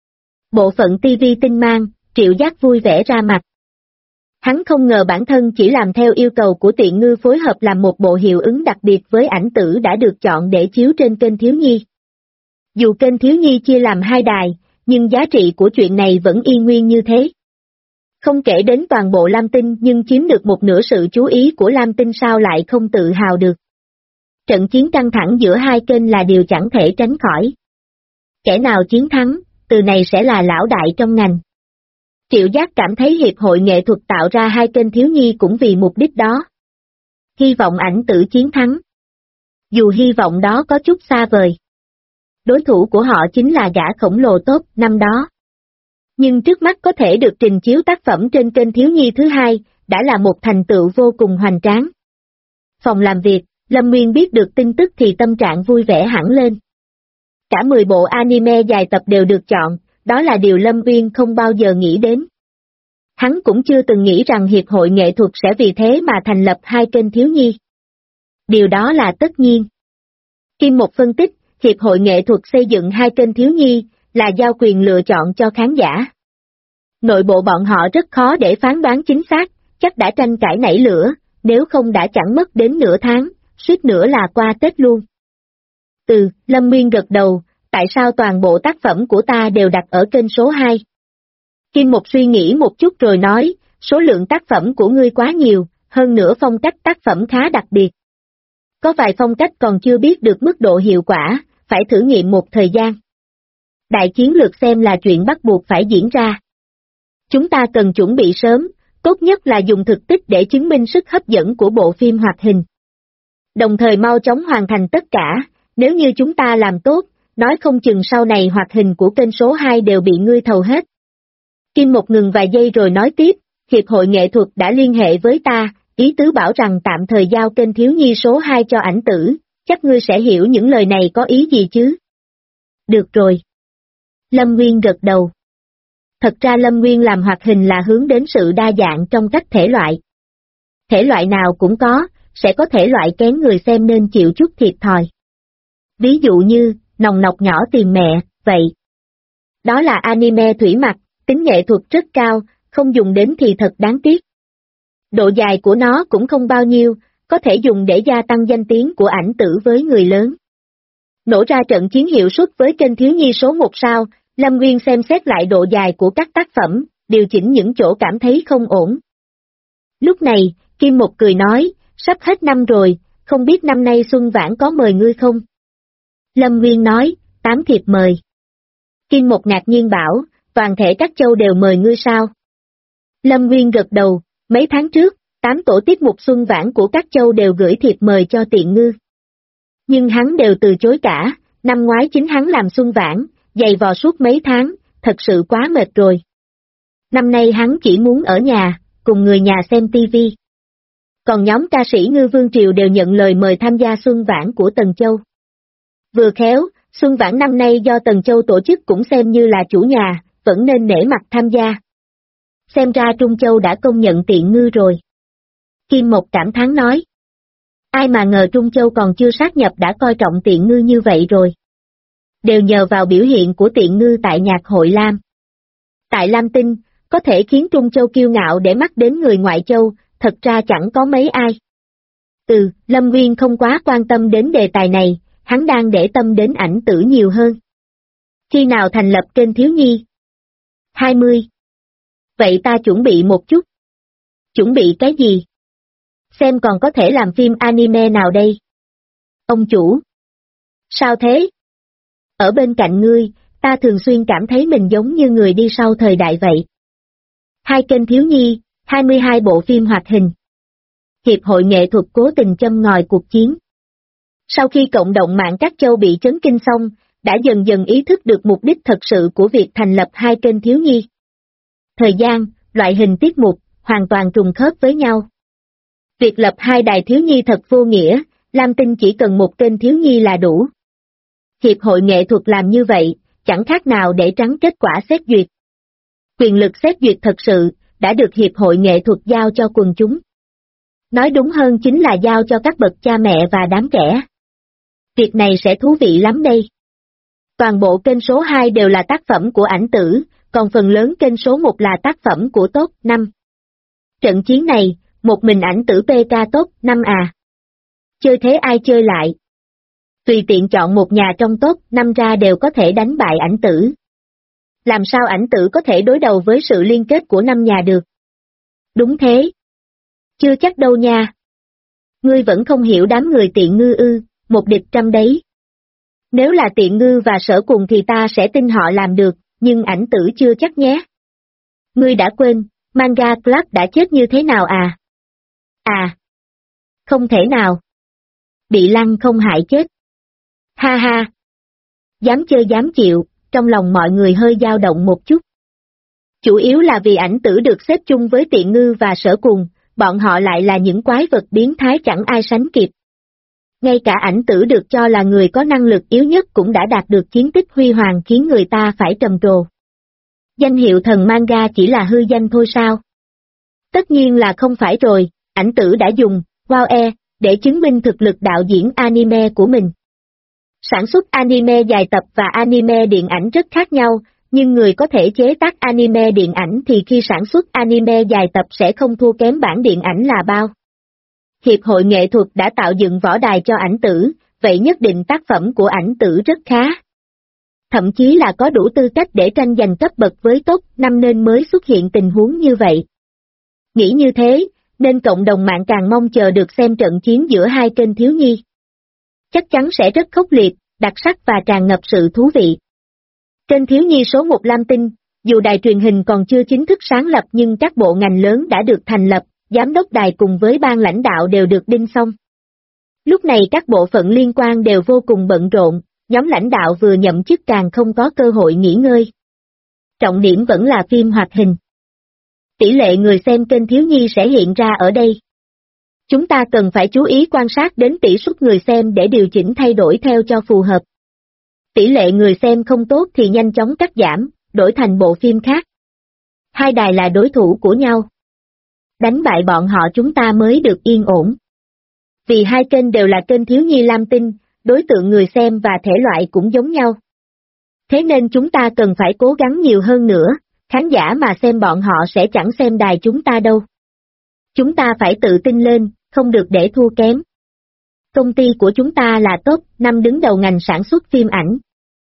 Bộ phận TV tinh mang, Triệu Giác vui vẻ ra mặt. Hắn không ngờ bản thân chỉ làm theo yêu cầu của Tiện Ngư phối hợp làm một bộ hiệu ứng đặc biệt với ảnh tử đã được chọn để chiếu trên kênh thiếu nhi. Dù kênh thiếu nhi chia làm hai đài, nhưng giá trị của chuyện này vẫn y nguyên như thế. Không kể đến toàn bộ Lam Tinh nhưng chiếm được một nửa sự chú ý của Lam Tinh sao lại không tự hào được. Trận chiến căng thẳng giữa hai kênh là điều chẳng thể tránh khỏi. Kẻ nào chiến thắng, từ này sẽ là lão đại trong ngành. Triệu Giác cảm thấy hiệp hội nghệ thuật tạo ra hai kênh thiếu nhi cũng vì mục đích đó. Hy vọng ảnh tử chiến thắng. Dù hy vọng đó có chút xa vời. Đối thủ của họ chính là gã khổng lồ top năm đó. Nhưng trước mắt có thể được trình chiếu tác phẩm trên kênh thiếu nhi thứ hai, đã là một thành tựu vô cùng hoành tráng. Phòng làm việc, Lâm Nguyên biết được tin tức thì tâm trạng vui vẻ hẳn lên. Cả 10 bộ anime dài tập đều được chọn, đó là điều Lâm Nguyên không bao giờ nghĩ đến. Hắn cũng chưa từng nghĩ rằng hiệp hội nghệ thuật sẽ vì thế mà thành lập hai kênh thiếu nhi. Điều đó là tất nhiên. Kim Một phân tích, hiệp hội nghệ thuật xây dựng hai kênh thiếu nhi, là giao quyền lựa chọn cho khán giả. Nội bộ bọn họ rất khó để phán đoán chính xác, chắc đã tranh cãi nảy lửa, nếu không đã chẳng mất đến nửa tháng, suýt nữa là qua Tết luôn. Lâm Nguyên gật đầu, tại sao toàn bộ tác phẩm của ta đều đặt ở kênh số 2? Kim Một suy nghĩ một chút rồi nói, số lượng tác phẩm của ngươi quá nhiều, hơn nữa phong cách tác phẩm khá đặc biệt. Có vài phong cách còn chưa biết được mức độ hiệu quả, phải thử nghiệm một thời gian. Đại chiến lược xem là chuyện bắt buộc phải diễn ra. Chúng ta cần chuẩn bị sớm, tốt nhất là dùng thực tích để chứng minh sức hấp dẫn của bộ phim hoạt hình. Đồng thời mau chóng hoàn thành tất cả, nếu như chúng ta làm tốt, nói không chừng sau này hoạt hình của kênh số 2 đều bị ngươi thầu hết. Kim Một ngừng vài giây rồi nói tiếp, Hiệp hội nghệ thuật đã liên hệ với ta, ý tứ bảo rằng tạm thời giao kênh thiếu nhi số 2 cho ảnh tử, chắc ngươi sẽ hiểu những lời này có ý gì chứ? Được rồi. Lâm Nguyên gật đầu. Thật ra Lâm Nguyên làm hoạt hình là hướng đến sự đa dạng trong cách thể loại. Thể loại nào cũng có, sẽ có thể loại kén người xem nên chịu chút thiệt thòi. Ví dụ như, nòng nọc nhỏ tìm mẹ, vậy. Đó là anime thủy mặc, tính nghệ thuật rất cao, không dùng đến thì thật đáng tiếc. Độ dài của nó cũng không bao nhiêu, có thể dùng để gia tăng danh tiếng của ảnh tử với người lớn. Nổ ra trận chiến hiệu suất với kênh thiếu nhi số 1 sao, Lâm Nguyên xem xét lại độ dài của các tác phẩm, điều chỉnh những chỗ cảm thấy không ổn. Lúc này, Kim Một cười nói, sắp hết năm rồi, không biết năm nay Xuân Vãn có mời ngươi không? Lâm Nguyên nói, 8 thiệp mời. Kim Một ngạc nhiên bảo, toàn thể các châu đều mời ngươi sao? Lâm Nguyên gật đầu, mấy tháng trước, 8 tổ tiết mục Xuân Vãn của các châu đều gửi thiệp mời cho Tiện Ngư. Nhưng hắn đều từ chối cả, năm ngoái chính hắn làm Xuân Vãn, dày vò suốt mấy tháng, thật sự quá mệt rồi. Năm nay hắn chỉ muốn ở nhà, cùng người nhà xem tivi. Còn nhóm ca sĩ Ngư Vương Triều đều nhận lời mời tham gia Xuân Vãn của Tần Châu. Vừa khéo, Xuân Vãn năm nay do Tần Châu tổ chức cũng xem như là chủ nhà, vẫn nên nể mặt tham gia. Xem ra Trung Châu đã công nhận Tiện Ngư rồi. Kim Một cảm thán nói. Ai mà ngờ Trung Châu còn chưa sát nhập đã coi trọng Tiện Ngư như vậy rồi. Đều nhờ vào biểu hiện của Tiện Ngư tại nhạc hội Lam. Tại Lam Tinh, có thể khiến Trung Châu kiêu ngạo để mắt đến người ngoại châu, thật ra chẳng có mấy ai. Lâm Nguyên không quá quan tâm đến đề tài này, hắn đang để tâm đến ảnh tử nhiều hơn. Khi nào thành lập kênh thiếu nhi? 20. Vậy ta chuẩn bị một chút. Chuẩn bị cái gì? Xem còn có thể làm phim anime nào đây? Ông chủ. Sao thế? Ở bên cạnh ngươi, ta thường xuyên cảm thấy mình giống như người đi sau thời đại vậy. Hai kênh thiếu nhi, 22 bộ phim hoạt hình. Hiệp hội nghệ thuật cố tình châm ngòi cuộc chiến. Sau khi cộng đồng mạng các châu bị chấn kinh xong, đã dần dần ý thức được mục đích thật sự của việc thành lập hai kênh thiếu nhi. Thời gian, loại hình tiết mục, hoàn toàn trùng khớp với nhau. Việc lập hai đài thiếu nhi thật vô nghĩa, Lam Tinh chỉ cần một kênh thiếu nhi là đủ. Hiệp hội nghệ thuật làm như vậy, chẳng khác nào để trắng kết quả xét duyệt. Quyền lực xét duyệt thật sự, đã được Hiệp hội nghệ thuật giao cho quần chúng. Nói đúng hơn chính là giao cho các bậc cha mẹ và đám trẻ. Việc này sẽ thú vị lắm đây. Toàn bộ kênh số 2 đều là tác phẩm của ảnh tử, còn phần lớn kênh số 1 là tác phẩm của top 5. Trận chiến này, một mình ảnh tử PK top 5 à? Chơi thế ai chơi lại? Tùy tiện chọn một nhà trong top 5 ra đều có thể đánh bại ảnh tử. Làm sao ảnh tử có thể đối đầu với sự liên kết của 5 nhà được? Đúng thế. Chưa chắc đâu nha. Ngươi vẫn không hiểu đám người Tiện Ngư ư, một địch trăm đấy. Nếu là Tiện Ngư và Sở Cùng thì ta sẽ tin họ làm được, nhưng ảnh tử chưa chắc nhé. Ngươi đã quên, Manga Club đã chết như thế nào à? À. Không thể nào. Bị Lăng không hại chết. Ha ha. Dám chơi dám chịu, trong lòng mọi người hơi dao động một chút. Chủ yếu là vì ảnh tử được xếp chung với Tiện Ngư và Sở Cùng, bọn họ lại là những quái vật biến thái chẳng ai sánh kịp. Ngay cả ảnh tử được cho là người có năng lực yếu nhất cũng đã đạt được chiến tích huy hoàng khiến người ta phải trầm trồ. Danh hiệu thần manga chỉ là hư danh thôi sao? Tất nhiên là không phải rồi, ảnh tử đã dùng WoW để chứng minh thực lực đạo diễn anime của mình. Sản xuất anime dài tập và anime điện ảnh rất khác nhau, nhưng người có thể chế tác anime điện ảnh thì khi sản xuất anime dài tập sẽ không thua kém bản điện ảnh là bao. Hiệp hội nghệ thuật đã tạo dựng võ đài cho ảnh tử, vậy nhất định tác phẩm của ảnh tử rất khá. Thậm chí là có đủ tư cách để tranh giành cấp bậc với top 5 nên mới xuất hiện tình huống như vậy. Nghĩ như thế, nên cộng đồng mạng càng mong chờ được xem trận chiến giữa hai kênh thiếu nhi. Chắc chắn sẽ rất khốc liệt, đặc sắc và tràn ngập sự thú vị. Kênh thiếu nhi số 1 Lam Tinh, dù đài truyền hình còn chưa chính thức sáng lập nhưng các bộ ngành lớn đã được thành lập, giám đốc đài cùng với ban lãnh đạo đều được đinh xong. Lúc này các bộ phận liên quan đều vô cùng bận rộn, nhóm lãnh đạo vừa nhậm chức càng không có cơ hội nghỉ ngơi. Trọng điểm vẫn là phim hoạt hình. Tỷ lệ người xem kênh thiếu nhi sẽ hiện ra ở đây. Chúng ta cần phải chú ý quan sát đến tỷ suất người xem để điều chỉnh thay đổi theo cho phù hợp. Tỷ lệ người xem không tốt thì nhanh chóng cắt giảm, đổi thành bộ phim khác. Hai đài là đối thủ của nhau. Đánh bại bọn họ chúng ta mới được yên ổn. Vì hai kênh đều là kênh thiếu nhi Lam Tinh, đối tượng người xem và thể loại cũng giống nhau. Thế nên chúng ta cần phải cố gắng nhiều hơn nữa, khán giả mà xem bọn họ sẽ chẳng xem đài chúng ta đâu. Chúng ta phải tự tin lên, không được để thua kém. Công ty của chúng ta là top 5 đứng đầu ngành sản xuất phim ảnh.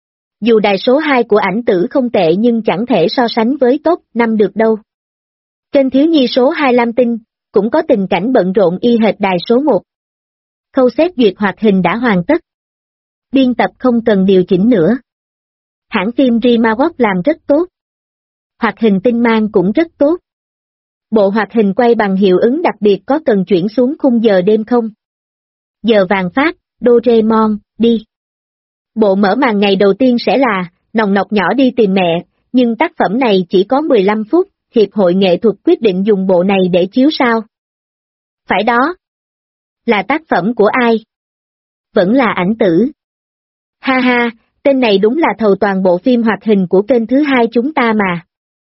Dù đài số 2 của ảnh tử không tệ nhưng chẳng thể so sánh với top 5 được đâu. Kênh thiếu nhi số 2 Lam Tinh, cũng có tình cảnh bận rộn y hệt đài số 1. Khâu xét duyệt hoạt hình đã hoàn tất. Biên tập không cần điều chỉnh nữa. Hãng phim Rimaworks làm rất tốt. Hoạt hình Tinh Mang cũng rất tốt. Bộ hoạt hình quay bằng hiệu ứng đặc biệt có cần chuyển xuống khung giờ đêm không? Giờ vàng phát, Doraemon, đi. Bộ mở màn ngày đầu tiên sẽ là Nòng Nọc Nhỏ Đi Tìm Mẹ, nhưng tác phẩm này chỉ có 15 phút, Hiệp hội nghệ thuật quyết định dùng bộ này để chiếu sao? Phải đó. Là tác phẩm của ai? Vẫn là ảnh tử. Ha ha, tên này đúng là thầu toàn bộ phim hoạt hình của kênh thứ 2 chúng ta mà.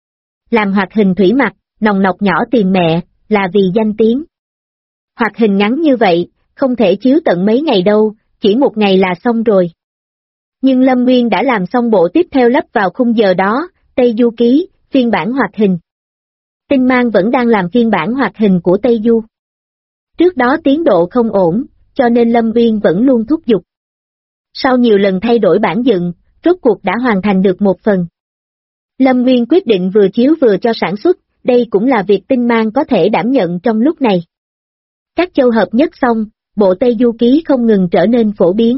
Làm hoạt hình thủy mặc, Nòng Nọc Nhỏ Tìm Mẹ, là vì danh tiếng. Hoạt hình ngắn như vậy, không thể chiếu tận mấy ngày đâu, chỉ một ngày là xong rồi. Nhưng Lâm Nguyên đã làm xong bộ tiếp theo lắp vào khung giờ đó, Tây Du Ký, phiên bản hoạt hình. Tinh Mang vẫn đang làm phiên bản hoạt hình của Tây Du. Trước đó tiến độ không ổn, cho nên Lâm Nguyên vẫn luôn thúc giục. Sau nhiều lần thay đổi bản dựng, rốt cuộc đã hoàn thành được một phần. Lâm Nguyên quyết định vừa chiếu vừa cho sản xuất, đây cũng là việc Tinh Mang có thể đảm nhận trong lúc này. Các châu hợp nhất xong, bộ Tây Du Ký không ngừng trở nên phổ biến.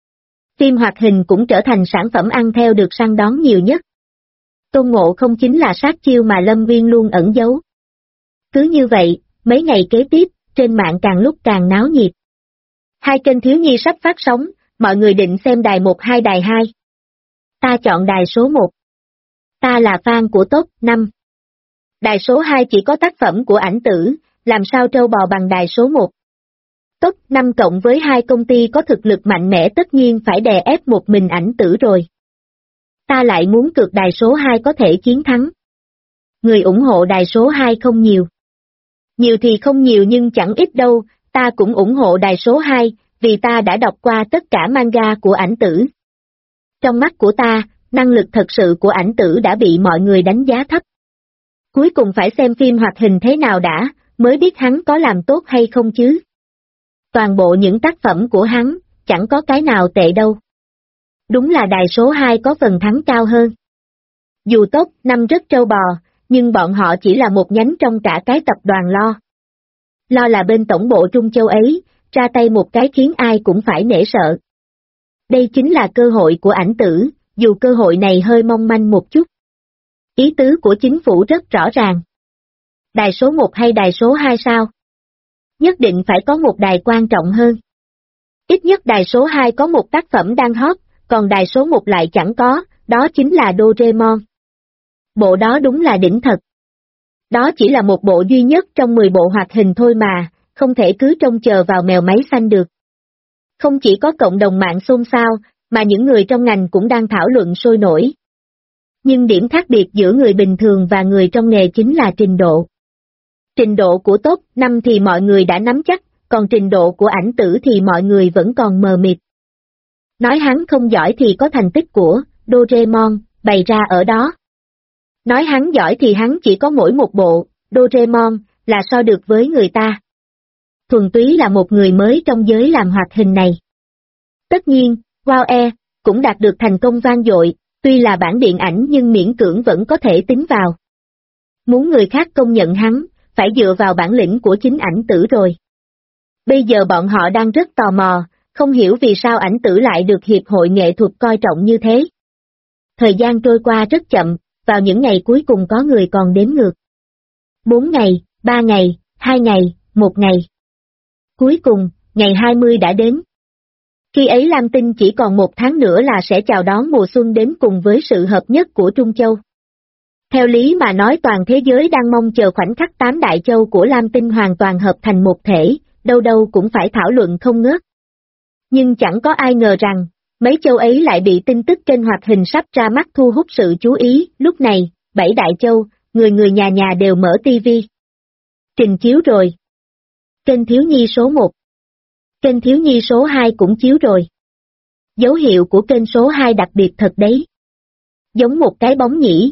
Phim hoạt hình cũng trở thành sản phẩm ăn theo được săn đón nhiều nhất. Tôn Ngộ không chính là sát chiêu mà Lâm Nguyên luôn ẩn giấu. Cứ như vậy, mấy ngày kế tiếp, trên mạng càng lúc càng náo nhiệt. Hai kênh thiếu nhi sắp phát sóng, mọi người định xem đài 1 hay đài 2? Ta chọn đài số 1. Ta là fan của top 5. Đài số 2 chỉ có tác phẩm của ảnh tử, làm sao trâu bò bằng đài số 1. Top 5 cộng với hai công ty có thực lực mạnh mẽ tất nhiên phải đè ép một mình ảnh tử rồi. Ta lại muốn cược đài số 2 có thể chiến thắng. Người ủng hộ đài số 2 không nhiều. Nhiều thì không nhiều nhưng chẳng ít đâu, ta cũng ủng hộ đài số 2, vì ta đã đọc qua tất cả manga của ảnh tử. Trong mắt của ta, năng lực thật sự của ảnh tử đã bị mọi người đánh giá thấp. Cuối cùng phải xem phim hoạt hình thế nào đã, mới biết hắn có làm tốt hay không chứ. Toàn bộ những tác phẩm của hắn, chẳng có cái nào tệ đâu. Đúng là đài số 2 có phần thắng cao hơn. Dù top 5 rất trâu bò, nhưng bọn họ chỉ là một nhánh trong cả cái tập đoàn Lo. Lo là bên tổng bộ Trung Châu ấy, ra tay một cái khiến ai cũng phải nể sợ. Đây chính là cơ hội của ảnh tử, dù cơ hội này hơi mong manh một chút. Ý tứ của chính phủ rất rõ ràng. Đài số 1 hay đài số 2 sao? Nhất định phải có một đài quan trọng hơn. Ít nhất đài số 2 có một tác phẩm đang hot, còn đài số 1 lại chẳng có, đó chính là Doraemon. Bộ đó đúng là đỉnh thật. Đó chỉ là một bộ duy nhất trong 10 bộ hoạt hình thôi mà, không thể cứ trông chờ vào mèo máy xanh được. Không chỉ có cộng đồng mạng xôn xao, mà những người trong ngành cũng đang thảo luận sôi nổi. Nhưng điểm khác biệt giữa người bình thường và người trong nghề chính là trình độ. Trình độ của top 5 thì mọi người đã nắm chắc, còn trình độ của ảnh tử thì mọi người vẫn còn mờ mịt. Nói hắn không giỏi thì có thành tích của Doraemon bày ra ở đó. Nói hắn giỏi thì hắn chỉ có mỗi một bộ, Doraemon, là so được với người ta. Thuần túy là một người mới trong giới làm hoạt hình này. Tất nhiên, Wow E cũng đạt được thành công vang dội, tuy là bản điện ảnh nhưng miễn cưỡng vẫn có thể tính vào. Muốn người khác công nhận hắn, phải dựa vào bản lĩnh của chính ảnh tử rồi. Bây giờ bọn họ đang rất tò mò, không hiểu vì sao ảnh tử lại được Hiệp hội Nghệ thuật coi trọng như thế. Thời gian trôi qua rất chậm, vào những ngày cuối cùng có người còn đếm ngược. 4 ngày, 3 ngày, 2 ngày, 1 ngày. Cuối cùng, ngày 20 đã đến. Khi ấy Lam Tinh chỉ còn 1 tháng nữa là sẽ chào đón mùa xuân đến cùng với sự hợp nhất của Trung Châu. Theo lý mà nói toàn thế giới đang mong chờ khoảnh khắc 8 đại châu của Lam Tinh hoàn toàn hợp thành một thể, đâu đâu cũng phải thảo luận không ngớt. Nhưng chẳng có ai ngờ rằng, mấy châu ấy lại bị tin tức trên hoạt hình sắp ra mắt thu hút sự chú ý, lúc này, 7 đại châu, người người nhà nhà đều mở tivi. Trình chiếu rồi. Kênh thiếu nhi số 1. Kênh thiếu nhi số 2 cũng chiếu rồi. Dấu hiệu của kênh số 2 đặc biệt thật đấy. Giống một cái bóng nhỉ.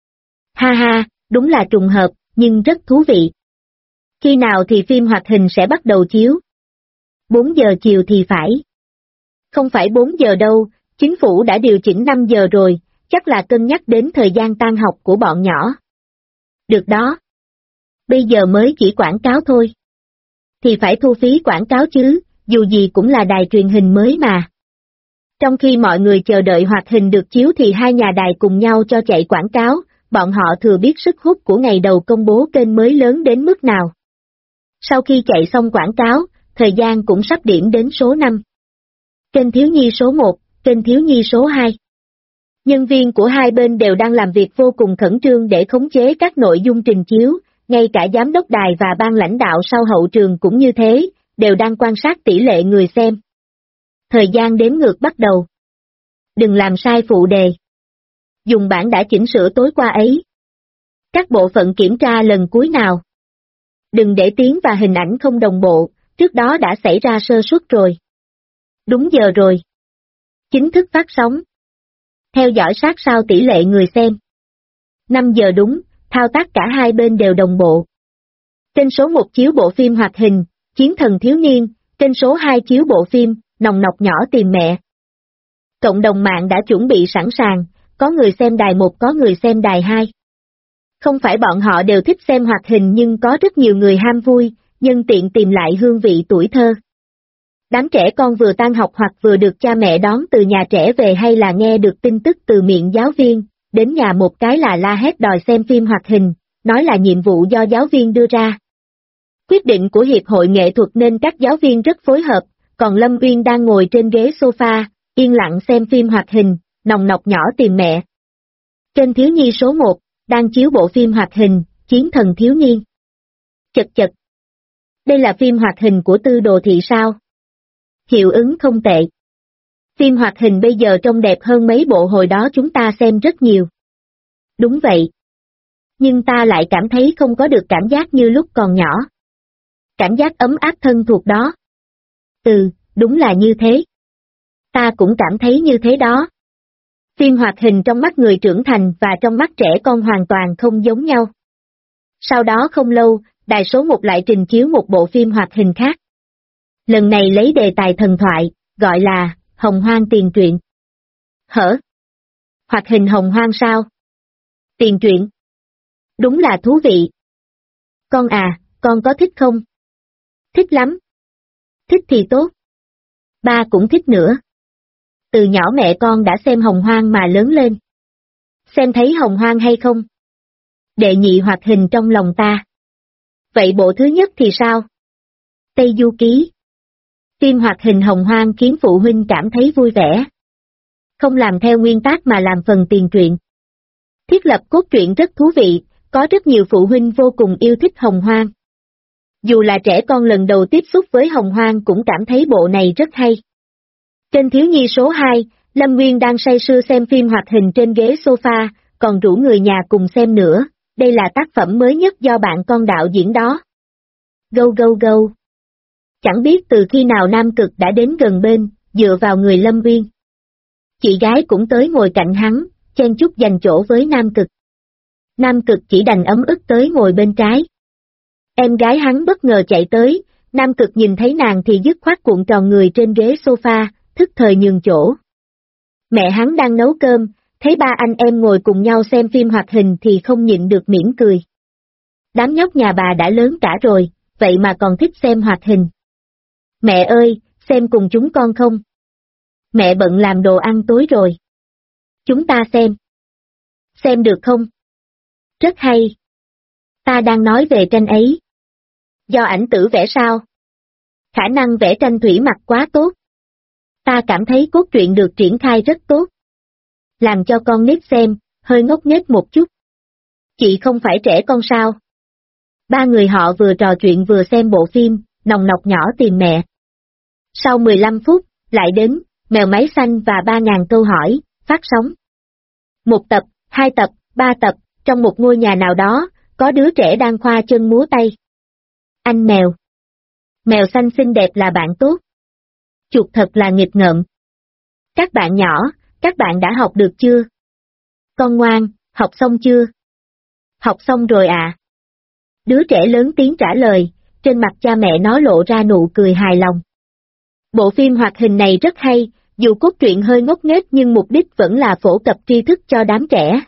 Ha ha, đúng là trùng hợp, nhưng rất thú vị. Khi nào thì phim hoạt hình sẽ bắt đầu chiếu? 4 giờ chiều thì phải. Không phải 4 giờ đâu, chính phủ đã điều chỉnh 5 giờ rồi, chắc là cân nhắc đến thời gian tan học của bọn nhỏ. Được đó. Bây giờ mới chỉ quảng cáo thôi. Thì phải thu phí quảng cáo chứ, dù gì cũng là đài truyền hình mới mà. Trong khi mọi người chờ đợi hoạt hình được chiếu thì hai nhà đài cùng nhau cho chạy quảng cáo, bọn họ thừa biết sức hút của ngày đầu công bố kênh mới lớn đến mức nào. Sau khi chạy xong quảng cáo, thời gian cũng sắp điểm đến số 5. Kênh thiếu nhi số 1, kênh thiếu nhi số 2. Nhân viên của hai bên đều đang làm việc vô cùng khẩn trương để khống chế các nội dung trình chiếu, ngay cả giám đốc đài và ban lãnh đạo sau hậu trường cũng như thế, đều đang quan sát tỷ lệ người xem. Thời gian đếm ngược bắt đầu. Đừng làm sai phụ đề. Dùng bản đã chỉnh sửa tối qua ấy. Các bộ phận kiểm tra lần cuối nào. Đừng để tiếng và hình ảnh không đồng bộ, trước đó đã xảy ra sơ suất rồi. Đúng giờ rồi. Chính thức phát sóng. Theo dõi sát sao tỷ lệ người xem. 5 giờ đúng, thao tác cả hai bên đều đồng bộ. Kênh số 1 chiếu bộ phim hoạt hình, Chiến thần thiếu niên, kênh số 2 chiếu bộ phim, Nòng nọc nhỏ tìm mẹ. Cộng đồng mạng đã chuẩn bị sẵn sàng, có người xem đài 1 có người xem đài 2. Không phải bọn họ đều thích xem hoạt hình nhưng có rất nhiều người ham vui, nhân tiện tìm lại hương vị tuổi thơ. Đám trẻ con vừa tan học hoặc vừa được cha mẹ đón từ nhà trẻ về hay là nghe được tin tức từ miệng giáo viên, đến nhà một cái là la hét đòi xem phim hoạt hình, nói là nhiệm vụ do giáo viên đưa ra. Quyết định của Hiệp hội nghệ thuật nên các giáo viên rất phối hợp, còn Lâm Uyên đang ngồi trên ghế sofa, yên lặng xem phim hoạt hình, nòng nọc nhỏ tìm mẹ. Kênh thiếu nhi số 1, đang chiếu bộ phim hoạt hình, Chiến thần thiếu niên. Chật chật. Đây là phim hoạt hình của Tư Đồ Thị sao? Hiệu ứng không tệ. Phim hoạt hình bây giờ trông đẹp hơn mấy bộ hồi đó chúng ta xem rất nhiều. Đúng vậy. Nhưng ta lại cảm thấy không có được cảm giác như lúc còn nhỏ. Cảm giác ấm áp thân thuộc đó. Đúng là như thế. Ta cũng cảm thấy như thế đó. Phim hoạt hình trong mắt người trưởng thành và trong mắt trẻ con hoàn toàn không giống nhau. Sau đó không lâu, đài số 1 lại trình chiếu một bộ phim hoạt hình khác. Lần này lấy đề tài thần thoại, gọi là Hồng Hoang tiền truyện. Hở? Hoạt hình Hồng Hoang sao? Tiền truyện? Đúng là thú vị. Con có thích không? Thích lắm. Thích thì tốt. Ba cũng thích nữa. Từ nhỏ mẹ con đã xem Hồng Hoang mà lớn lên. Xem thấy Hồng Hoang hay không? Đệ nhị hoạt hình trong lòng ta. Vậy bộ thứ nhất thì sao? Tây Du Ký. Phim hoạt hình Hồng Hoang khiến phụ huynh cảm thấy vui vẻ. Không làm theo nguyên tác mà làm phần tiền truyện. Thiết lập cốt truyện rất thú vị, có rất nhiều phụ huynh vô cùng yêu thích Hồng Hoang. Dù là trẻ con lần đầu tiếp xúc với Hồng Hoang cũng cảm thấy bộ này rất hay. Kênh thiếu nhi số 2, Lâm Nguyên đang say sưa xem phim hoạt hình trên ghế sofa, còn rủ người nhà cùng xem nữa, đây là tác phẩm mới nhất do bạn con đạo diễn đó. Gâu gâu gâu. Chẳng biết từ khi nào Nam Cực đã đến gần bên, dựa vào người Lâm Nguyên. Chị gái cũng tới ngồi cạnh hắn, chen chúc giành chỗ với Nam Cực. Nam Cực chỉ đành ấm ức tới ngồi bên trái. Em gái hắn bất ngờ chạy tới, Nam Cực nhìn thấy nàng thì dứt khoát cuộn tròn người trên ghế sofa, thức thời nhường chỗ. Mẹ hắn đang nấu cơm, thấy ba anh em ngồi cùng nhau xem phim hoạt hình thì không nhịn được mỉm cười. Đám nhóc nhà bà đã lớn cả rồi, vậy mà còn thích xem hoạt hình. Mẹ ơi, xem cùng chúng con không? Mẹ bận làm đồ ăn tối rồi. Chúng ta xem. Xem được không? Rất hay. Ta đang nói về tranh ấy. Do ảnh tử vẽ sao? Khả năng vẽ tranh thủy mặc quá tốt. Ta cảm thấy cốt truyện được triển khai rất tốt. Làm cho con nít xem, hơi ngốc nghếch một chút. Chị không phải trẻ con sao? Ba người họ vừa trò chuyện vừa xem bộ phim, nòng nọc nhỏ tìm mẹ. Sau 15 phút, lại đến, mèo máy xanh và 3.000 câu hỏi, phát sóng. 1 tập, 2 tập, 3 tập, trong một ngôi nhà nào đó, có đứa trẻ đang khoa chân múa tay. Anh mèo. Mèo xanh xinh đẹp là bạn tốt. Chuột thật là nghịch ngợm. Các bạn nhỏ, các bạn đã học được chưa? Con ngoan, học xong chưa? Học xong rồi ạ. Đứa trẻ lớn tiếng trả lời, trên mặt cha mẹ nó lộ ra nụ cười hài lòng. Bộ phim hoạt hình này rất hay, dù cốt truyện hơi ngốc nghếch nhưng mục đích vẫn là phổ cập tri thức cho đám trẻ.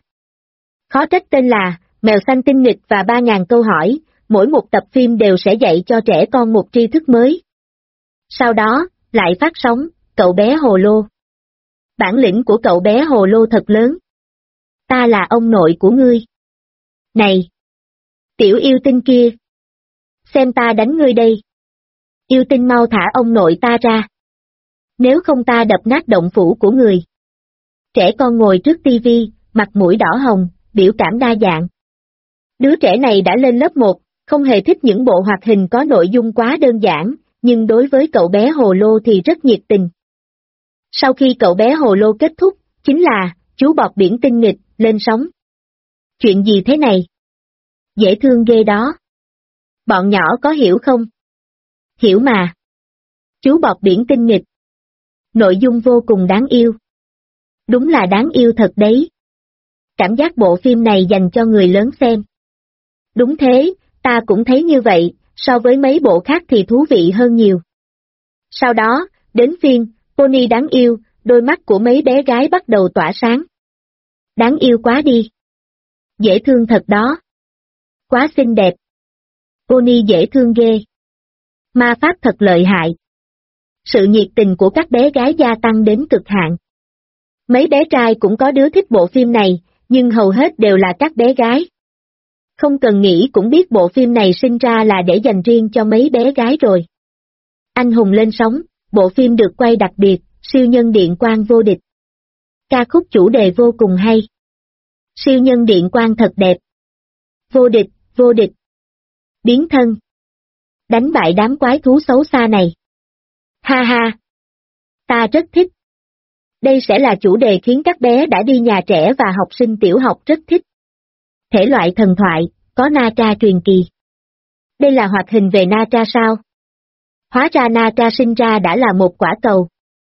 Khó trách tên là Mèo xanh tinh nghịch và 3.000 câu hỏi, mỗi một tập phim đều sẽ dạy cho trẻ con một tri thức mới. Sau đó, lại phát sóng, Cậu bé Hồ Lô. Bản lĩnh của cậu bé Hồ Lô thật lớn. Ta là ông nội của ngươi. Này! Tiểu yêu tinh kia! Xem ta đánh ngươi đây. Yêu tinh mau thả ông nội ta ra. Nếu không ta đập nát động phủ của người. Trẻ con ngồi trước tivi, mặt mũi đỏ hồng, biểu cảm đa dạng. Đứa trẻ này đã lên lớp 1, không hề thích những bộ hoạt hình có nội dung quá đơn giản, nhưng đối với cậu bé Hồ Lô thì rất nhiệt tình. Sau khi cậu bé Hồ Lô kết thúc, chính là chú bọt biển tinh nghịch lên sóng. Chuyện gì thế này? Dễ thương ghê đó. Bọn nhỏ có hiểu không? Hiểu mà. Chú bọt biển tinh nghịch. Nội dung vô cùng đáng yêu. Đúng là đáng yêu thật đấy. Cảm giác bộ phim này dành cho người lớn xem. Đúng thế, ta cũng thấy như vậy, so với mấy bộ khác thì thú vị hơn nhiều. Sau đó, đến phiên, Pony đáng yêu, đôi mắt của mấy bé gái bắt đầu tỏa sáng. Đáng yêu quá đi. Dễ thương thật đó. Quá xinh đẹp. Pony dễ thương ghê. Ma pháp thật lợi hại. Sự nhiệt tình của các bé gái gia tăng đến cực hạn. Mấy bé trai cũng có đứa thích bộ phim này, nhưng hầu hết đều là các bé gái. Không cần nghĩ cũng biết bộ phim này sinh ra là để dành riêng cho mấy bé gái rồi. Anh hùng lên sóng, bộ phim được quay đặc biệt, siêu nhân điện quang vô địch. Ca khúc chủ đề vô cùng hay. Siêu nhân điện quang thật đẹp. Vô địch, vô địch. Biến thân. Đánh bại đám quái thú xấu xa này. Ha ha. Ta rất thích. Đây sẽ là chủ đề khiến các bé đã đi nhà trẻ và học sinh tiểu học rất thích. Thể loại thần thoại, có Na Tra truyền kỳ. Đây là hoạt hình về Na Tra sao? Hóa ra Na Tra sinh ra đã là một quả cầu.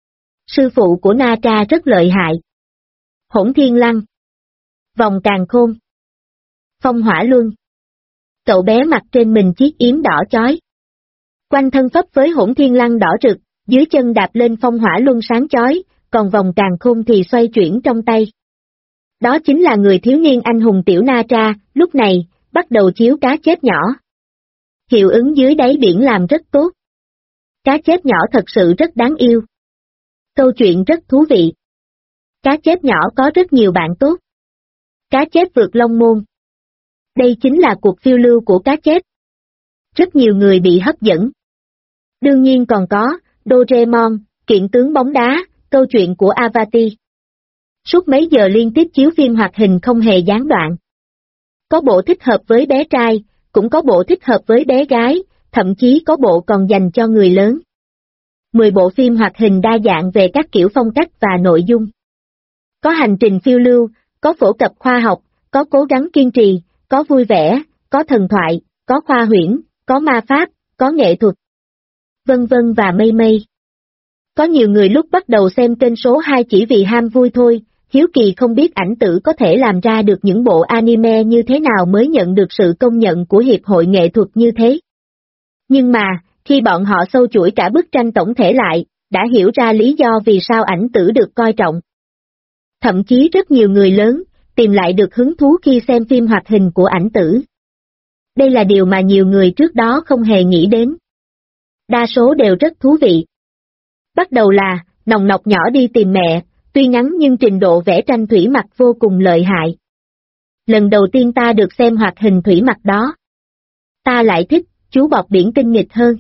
Sư phụ của Na Tra rất lợi hại. Hỗn Thiên Lăng. Vòng càn khôn. Phong hỏa luân. Cậu bé mặc trên mình chiếc yếm đỏ chói. Quanh thân phấp với Hỗn Thiên Lăng đỏ rực, dưới chân đạp lên phong hỏa luân sáng chói, còn vòng càn khôn thì xoay chuyển trong tay. Đó chính là người thiếu niên anh hùng tiểu Na Tra, lúc này, bắt đầu chiếu cá chép nhỏ. Hiệu ứng dưới đáy biển làm rất tốt. Cá chép nhỏ thật sự rất đáng yêu. Câu chuyện rất thú vị. Cá chép nhỏ có rất nhiều bạn tốt. Cá chép vượt Long Môn. Đây chính là cuộc phiêu lưu của cá chép. Rất nhiều người bị hấp dẫn. Đương nhiên còn có, Doraemon, kiện tướng bóng đá, câu chuyện của Avati. Suốt mấy giờ liên tiếp chiếu phim hoạt hình không hề gián đoạn. Có bộ thích hợp với bé trai, cũng có bộ thích hợp với bé gái, thậm chí có bộ còn dành cho người lớn. 10 bộ phim hoạt hình đa dạng về các kiểu phong cách và nội dung. Có hành trình phiêu lưu, có phổ cập khoa học, có cố gắng kiên trì, có vui vẻ, có thần thoại, có khoa huyễn, có ma pháp, có nghệ thuật. Vân vân và mây mây. Có nhiều người lúc bắt đầu xem kênh số 2 chỉ vì ham vui thôi, hiếu kỳ không biết ảnh tử có thể làm ra được những bộ anime như thế nào mới nhận được sự công nhận của Hiệp hội Nghệ thuật như thế. Nhưng mà, khi bọn họ sâu chuỗi cả bức tranh tổng thể lại, đã hiểu ra lý do vì sao ảnh tử được coi trọng. Thậm chí rất nhiều người lớn, tìm lại được hứng thú khi xem phim hoạt hình của ảnh tử. Đây là điều mà nhiều người trước đó không hề nghĩ đến. Đa số đều rất thú vị. Bắt đầu là, nòng nọc nhỏ đi tìm mẹ, tuy ngắn nhưng trình độ vẽ tranh thủy mặc vô cùng lợi hại. Lần đầu tiên ta được xem hoạt hình thủy mặc đó. Ta lại thích, chú bọt biển tinh nghịch hơn.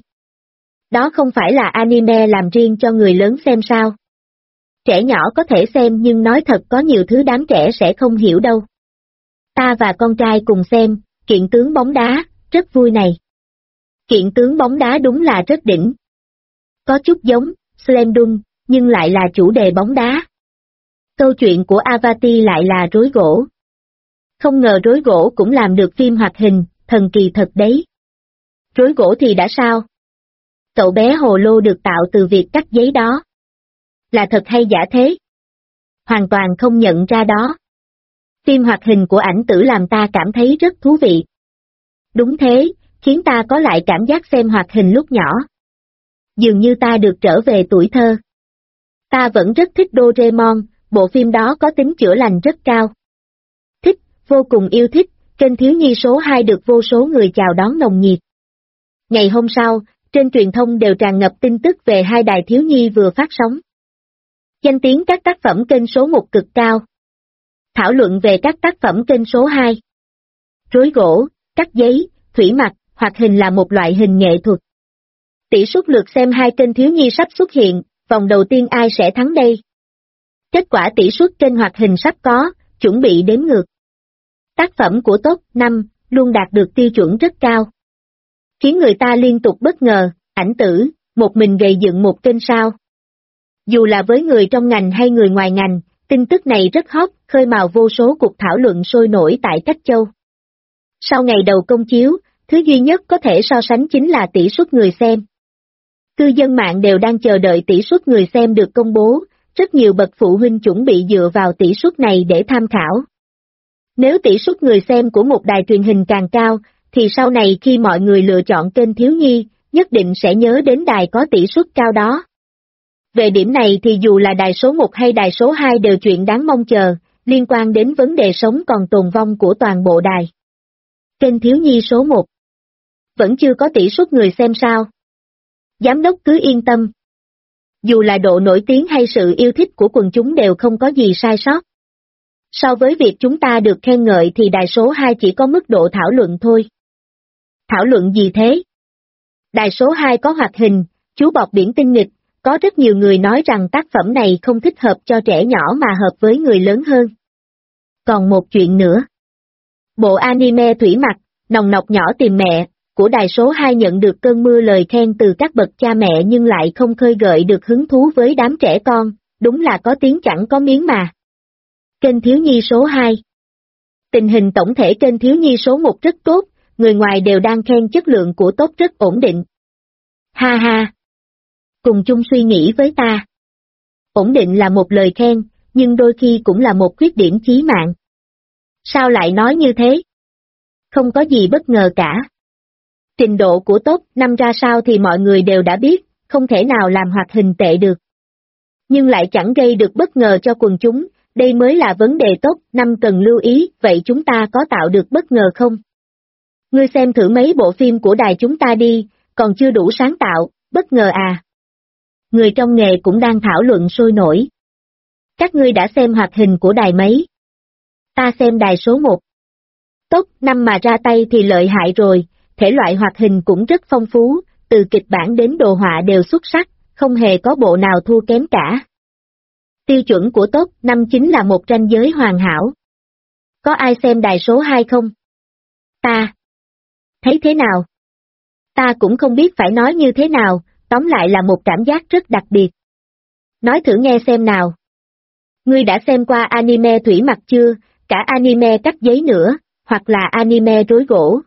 Đó không phải là anime làm riêng cho người lớn xem sao. Trẻ nhỏ có thể xem nhưng nói thật có nhiều thứ đám trẻ sẽ không hiểu đâu. Ta và con trai cùng xem, kiện tướng bóng đá, rất vui này. Kiện tướng bóng đá đúng là rất đỉnh. Có chút giống, Splendung, nhưng lại là chủ đề bóng đá. Câu chuyện của Avati lại là rối gỗ. Không ngờ rối gỗ cũng làm được phim hoạt hình, thần kỳ thật đấy. Rối gỗ thì đã sao? Cậu bé hồ lô được tạo từ việc cắt giấy đó. Là thật hay giả thế? Hoàn toàn không nhận ra đó. Phim hoạt hình của ảnh tử làm ta cảm thấy rất thú vị. Đúng thế, khiến ta có lại cảm giác xem hoạt hình lúc nhỏ. Dường như ta được trở về tuổi thơ. Ta vẫn rất thích Doraemon, bộ phim đó có tính chữa lành rất cao. Thích, vô cùng yêu thích, kênh thiếu nhi số 2 được vô số người chào đón nồng nhiệt. Ngày hôm sau, trên truyền thông đều tràn ngập tin tức về hai đài thiếu nhi vừa phát sóng. Danh tiếng các tác phẩm kênh số 1 cực cao. Thảo luận về các tác phẩm kênh số 2. Rối gỗ, cắt giấy, thủy mặc, hoạt hình là một loại hình nghệ thuật. Tỷ suất lượt xem hai kênh thiếu nhi sắp xuất hiện, vòng đầu tiên ai sẽ thắng đây? Kết quả tỷ suất kênh hoạt hình sắp có, chuẩn bị đếm ngược. Tác phẩm của top 5 luôn đạt được tiêu chuẩn rất cao. Khiến người ta liên tục bất ngờ, ảnh tử, một mình gây dựng một kênh sao. Dù là với người trong ngành hay người ngoài ngành, tin tức này rất hot, khơi mào vô số cuộc thảo luận sôi nổi tại các châu. Sau ngày đầu công chiếu, thứ duy nhất có thể so sánh chính là tỷ suất người xem. Cư dân mạng đều đang chờ đợi tỷ suất người xem được công bố, rất nhiều bậc phụ huynh chuẩn bị dựa vào tỷ suất này để tham khảo. Nếu tỷ suất người xem của một đài truyền hình càng cao, thì sau này khi mọi người lựa chọn kênh thiếu nhi, nhất định sẽ nhớ đến đài có tỷ suất cao đó. Về điểm này thì dù là đài số 1 hay đài số 2 đều chuyện đáng mong chờ, liên quan đến vấn đề sống còn tồn vong của toàn bộ đài. Kênh thiếu nhi số 1 vẫn chưa có tỷ suất người xem sao? Giám đốc cứ yên tâm. Dù là độ nổi tiếng hay sự yêu thích của quần chúng đều không có gì sai sót. So với việc chúng ta được khen ngợi thì đài số 2 chỉ có mức độ thảo luận thôi. Thảo luận gì thế? Đài số 2 có hoạt hình, chú bọt biển tinh nghịch, có rất nhiều người nói rằng tác phẩm này không thích hợp cho trẻ nhỏ mà hợp với người lớn hơn. Còn một chuyện nữa. Bộ anime Thủy Mặc, Nòng Nọc Nhỏ Tìm Mẹ, của đài số 2 nhận được cơn mưa lời khen từ các bậc cha mẹ nhưng lại không khơi gợi được hứng thú với đám trẻ con, đúng là có tiếng chẳng có miếng mà. Kênh thiếu nhi số 2. Tình hình tổng thể kênh thiếu nhi số 1 rất tốt, người ngoài đều đang khen chất lượng của tốt rất ổn định. Ha ha! Cùng chung suy nghĩ với ta. Ổn định là một lời khen, nhưng đôi khi cũng là một khuyết điểm chí mạng. Sao lại nói như thế? Không có gì bất ngờ cả. Trình độ của top 5 ra sao thì mọi người đều đã biết, không thể nào làm hoạt hình tệ được. Nhưng lại chẳng gây được bất ngờ cho quần chúng, đây mới là vấn đề top 5 cần lưu ý, vậy chúng ta có tạo được bất ngờ không? Ngươi xem thử mấy bộ phim của đài chúng ta đi, còn chưa đủ sáng tạo, bất ngờ à? Người trong nghề cũng đang thảo luận sôi nổi. Các ngươi đã xem hoạt hình của đài mấy? Ta xem đài số 1. Top 5 mà ra tay thì lợi hại rồi, thể loại hoạt hình cũng rất phong phú, từ kịch bản đến đồ họa đều xuất sắc, không hề có bộ nào thua kém cả. Tiêu chuẩn của top 5 chính là một ranh giới hoàn hảo. Có ai xem đài số 2 không? Ta. Thấy thế nào? Ta cũng không biết phải nói như thế nào, tóm lại là một cảm giác rất đặc biệt. Nói thử nghe xem nào. Ngươi đã xem qua anime Thủy Mặc chưa, cả anime cắt giấy nữa, hoặc là anime rối gỗ?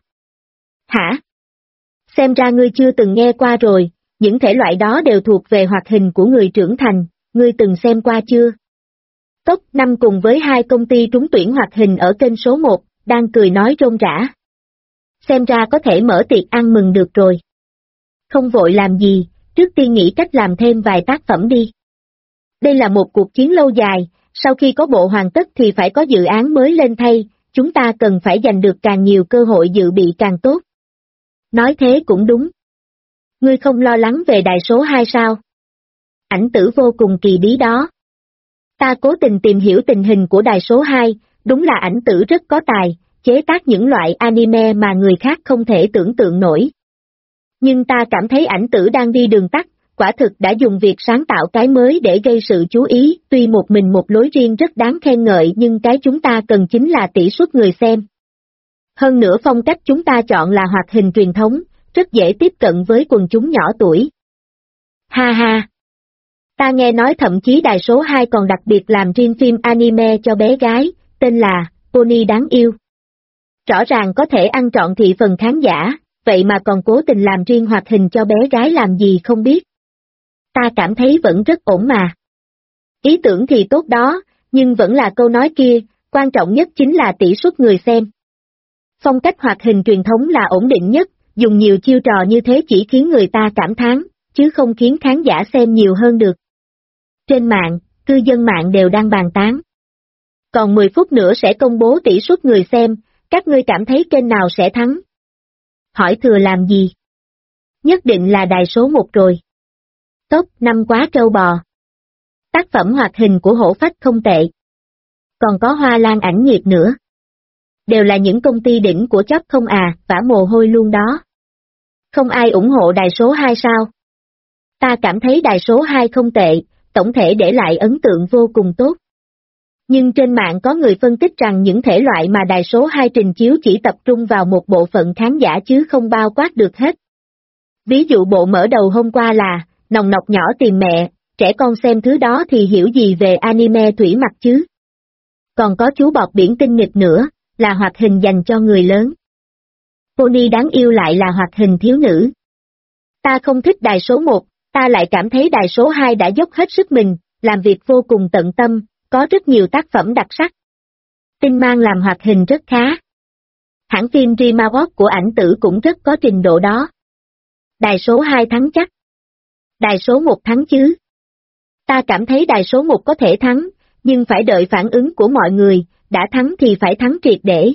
Hả? Xem ra ngươi chưa từng nghe qua rồi, những thể loại đó đều thuộc về hoạt hình của người trưởng thành, ngươi từng xem qua chưa? Top 5 cùng với 2 công ty trúng tuyển hoạt hình ở kênh số 1, đang cười nói rôm rã. Xem ra có thể mở tiệc ăn mừng được rồi. Không vội làm gì, trước tiên nghĩ cách làm thêm vài tác phẩm đi. Đây là một cuộc chiến lâu dài, sau khi có bộ hoàn tất thì phải có dự án mới lên thay, chúng ta cần phải giành được càng nhiều cơ hội dự bị càng tốt. Nói thế cũng đúng. Ngươi không lo lắng về đài số 2 sao? Ảnh tử vô cùng kỳ bí đó. Ta cố tình tìm hiểu tình hình của đài số 2, đúng là ảnh tử rất có tài, chế tác những loại anime mà người khác không thể tưởng tượng nổi. Nhưng ta cảm thấy ảnh tử đang đi đường tắt, quả thực đã dùng việc sáng tạo cái mới để gây sự chú ý, tuy một mình một lối riêng rất đáng khen ngợi nhưng cái chúng ta cần chính là tỷ suất người xem. Hơn nữa phong cách chúng ta chọn là hoạt hình truyền thống, rất dễ tiếp cận với quần chúng nhỏ tuổi. Ha ha! Ta nghe nói thậm chí đài số 2 còn đặc biệt làm riêng phim anime cho bé gái, tên là Pony Đáng Yêu. Rõ ràng có thể ăn trọn thị phần khán giả, vậy mà còn cố tình làm riêng hoạt hình cho bé gái làm gì không biết. Ta cảm thấy vẫn rất ổn mà. Ý tưởng thì tốt đó, nhưng vẫn là câu nói kia, quan trọng nhất chính là tỷ suất người xem. Phong cách hoạt hình truyền thống là ổn định nhất, dùng nhiều chiêu trò như thế chỉ khiến người ta cảm thán, chứ không khiến khán giả xem nhiều hơn được. Trên mạng, cư dân mạng đều đang bàn tán. Còn 10 phút nữa sẽ công bố tỷ suất người xem, các ngươi cảm thấy kênh nào sẽ thắng? Hỏi thừa làm gì? Nhất định là đài số 1 rồi. Top 5 quá trâu bò. Tác phẩm hoạt hình của Hổ Phách không tệ. Còn có Hoa Lan Ảnh Nghiệp nữa. Đều là những công ty đỉnh của chóp không à, vả mồ hôi luôn đó. Không ai ủng hộ đài số 2 sao? Ta cảm thấy đài số 2 không tệ, tổng thể để lại ấn tượng vô cùng tốt. Nhưng trên mạng có người phân tích rằng những thể loại mà đài số 2 trình chiếu chỉ tập trung vào một bộ phận khán giả chứ không bao quát được hết. Ví dụ bộ mở đầu hôm qua là Nòng Nọc Nhỏ Tìm Mẹ, trẻ con xem thứ đó thì hiểu gì về anime Thủy Mặc chứ. Còn có chú bọt biển tinh nghịch nữa, là hoạt hình dành cho người lớn. Pony Đáng Yêu lại là hoạt hình thiếu nữ. Ta không thích đài số 1, ta lại cảm thấy đài số 2 đã dốc hết sức mình, làm việc vô cùng tận tâm, có rất nhiều tác phẩm đặc sắc. Tinh Mang làm hoạt hình rất khá. Hãng phim Dreamworks của ảnh tử cũng rất có trình độ đó. Đài số 2 thắng chắc. Đài số 1 thắng chứ. Ta cảm thấy đài số 1 có thể thắng, nhưng phải đợi phản ứng của mọi người, đã thắng thì phải thắng triệt để.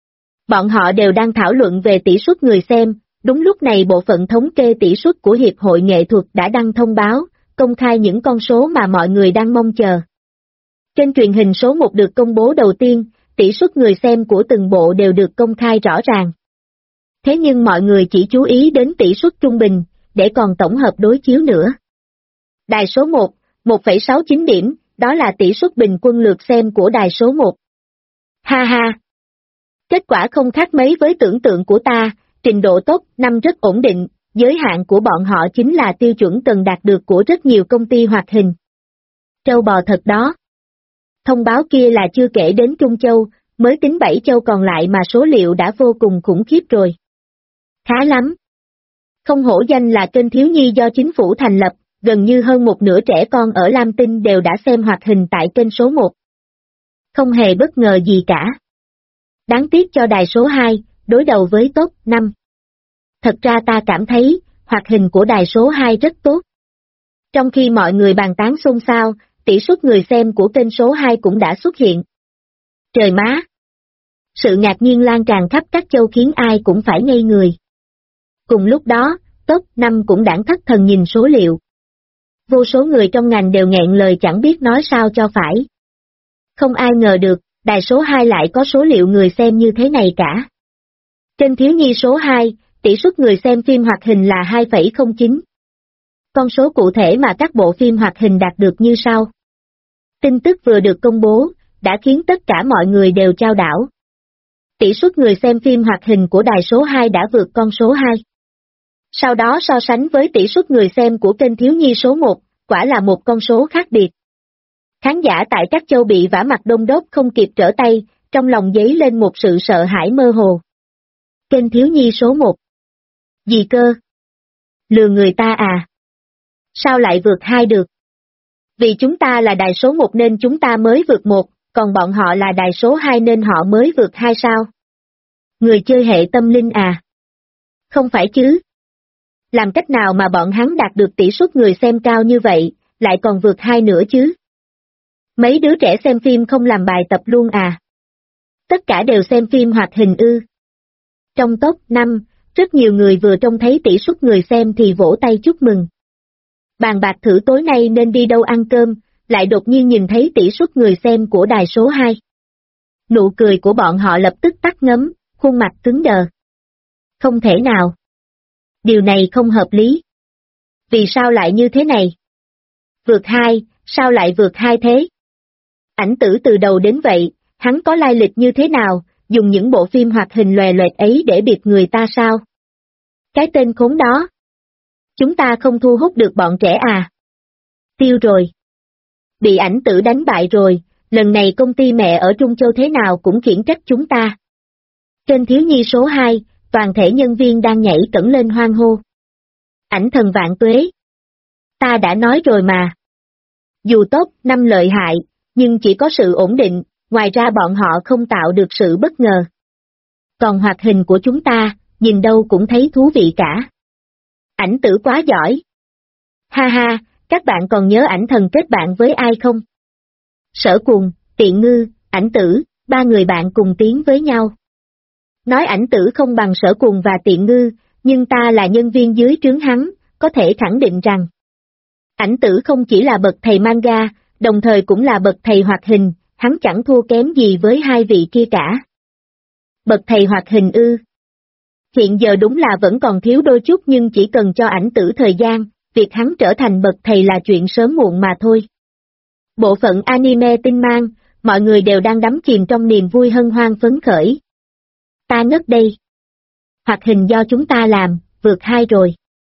Bọn họ đều đang thảo luận về tỷ suất người xem, đúng lúc này bộ phận thống kê tỷ suất của Hiệp hội Nghệ thuật đã đăng thông báo, công khai những con số mà mọi người đang mong chờ. Trên truyền hình số 1 được công bố đầu tiên, tỷ suất người xem của từng bộ đều được công khai rõ ràng. Thế nhưng mọi người chỉ chú ý đến tỷ suất trung bình, để còn tổng hợp đối chiếu nữa. Đài số 1, 1,69 điểm, đó là tỷ suất bình quân lượt xem của đài số 1. Ha ha! Kết quả không khác mấy với tưởng tượng của ta, trình độ top 5 rất ổn định, giới hạn của bọn họ chính là tiêu chuẩn cần đạt được của rất nhiều công ty hoạt hình. Trâu bò thật đó. Thông báo kia là chưa kể đến Trung Châu, mới tính 7 châu còn lại mà số liệu đã vô cùng khủng khiếp rồi. Khá lắm. Không hổ danh là kênh thiếu nhi do chính phủ thành lập, gần như hơn một nửa trẻ con ở Lam Tinh đều đã xem hoạt hình tại kênh số 1. Không hề bất ngờ gì cả. Đáng tiếc cho đài số 2, đối đầu với top 5. Thật ra ta cảm thấy, hoạt hình của đài số 2 rất tốt. Trong khi mọi người bàn tán xôn xao, tỷ suất người xem của kênh số 2 cũng đã xuất hiện. Trời má! Sự ngạc nhiên lan tràn khắp các châu khiến ai cũng phải ngây người. Cùng lúc đó, top 5 cũng đãng thất thần nhìn số liệu. Vô số người trong ngành đều nghẹn lời chẳng biết nói sao cho phải. Không ai ngờ được, đài số 2 lại có số liệu người xem như thế này cả. Kênh thiếu nhi số 2, tỷ suất người xem phim hoạt hình là 2,09. Con số cụ thể mà các bộ phim hoạt hình đạt được như sau. Tin tức vừa được công bố, đã khiến tất cả mọi người đều chao đảo. Tỷ suất người xem phim hoạt hình của đài số 2 đã vượt con số 2. Sau đó so sánh với tỷ suất người xem của kênh thiếu nhi số 1, quả là một con số khác biệt. Khán giả tại các châu bị vả mặt đông đúc không kịp trở tay, trong lòng dấy lên một sự sợ hãi mơ hồ. Kênh thiếu nhi số 1. Gì cơ? Lừa người ta à? Sao lại vượt 2 được? Vì chúng ta là đài số 1 nên chúng ta mới vượt 1, còn bọn họ là đài số 2 nên họ mới vượt 2 sao? Người chơi hệ tâm linh à? Không phải chứ? Làm cách nào mà bọn hắn đạt được tỷ suất người xem cao như vậy, lại còn vượt 2 nữa chứ? Mấy đứa trẻ xem phim không làm bài tập luôn à? Tất cả đều xem phim hoạt hình ư? Trong top 5, rất nhiều người vừa trông thấy tỷ suất người xem thì vỗ tay chúc mừng. Bàn bạc thử tối nay nên đi đâu ăn cơm, lại đột nhiên nhìn thấy tỷ suất người xem của đài số 2. Nụ cười của bọn họ lập tức tắt ngấm, khuôn mặt cứng đờ. Không thể nào. Điều này không hợp lý. Vì sao lại như thế này? Vượt 2, sao lại vượt 2 thế? Ảnh Tử từ đầu đến vậy, hắn có lai lịch như thế nào, dùng những bộ phim hoạt hình lòe loẹt ấy để biệt người ta sao? Cái tên khốn đó. Chúng ta không thu hút được bọn trẻ à? Tiêu rồi. Bị Ảnh Tử đánh bại rồi, lần này công ty mẹ ở Trung Châu thế nào cũng khiển trách chúng ta. Kênh thiếu nhi số 2, toàn thể nhân viên đang nhảy cẫng lên hoan hô. Ảnh thần vạn tuế. Ta đã nói rồi mà. Dù top 5 lợi hại, nhưng chỉ có sự ổn định, ngoài ra bọn họ không tạo được sự bất ngờ. Còn hoạt hình của chúng ta, nhìn đâu cũng thấy thú vị cả. Ảnh Tử quá giỏi. Ha ha, các bạn còn nhớ Ảnh thần kết bạn với ai không? Sở Cuồng, Tiện Ngư, Ảnh Tử, ba người bạn cùng tiến với nhau. Nói Ảnh Tử không bằng Sở Cuồng và Tiện Ngư, nhưng ta là nhân viên dưới trướng hắn, có thể khẳng định rằng Ảnh Tử không chỉ là bậc thầy manga, đồng thời cũng là bậc thầy hoạt hình, hắn chẳng thua kém gì với hai vị kia cả. Bậc thầy hoạt hình ư? Hiện giờ đúng là vẫn còn thiếu đôi chút nhưng chỉ cần cho Ảnh Tử thời gian, việc hắn trở thành bậc thầy là chuyện sớm muộn mà thôi. Bộ phận anime tinh mang, mọi người đều đang đắm chìm trong niềm vui hân hoan phấn khởi. Ta ngất đây. Hoạt hình do chúng ta làm, vượt 2 rồi.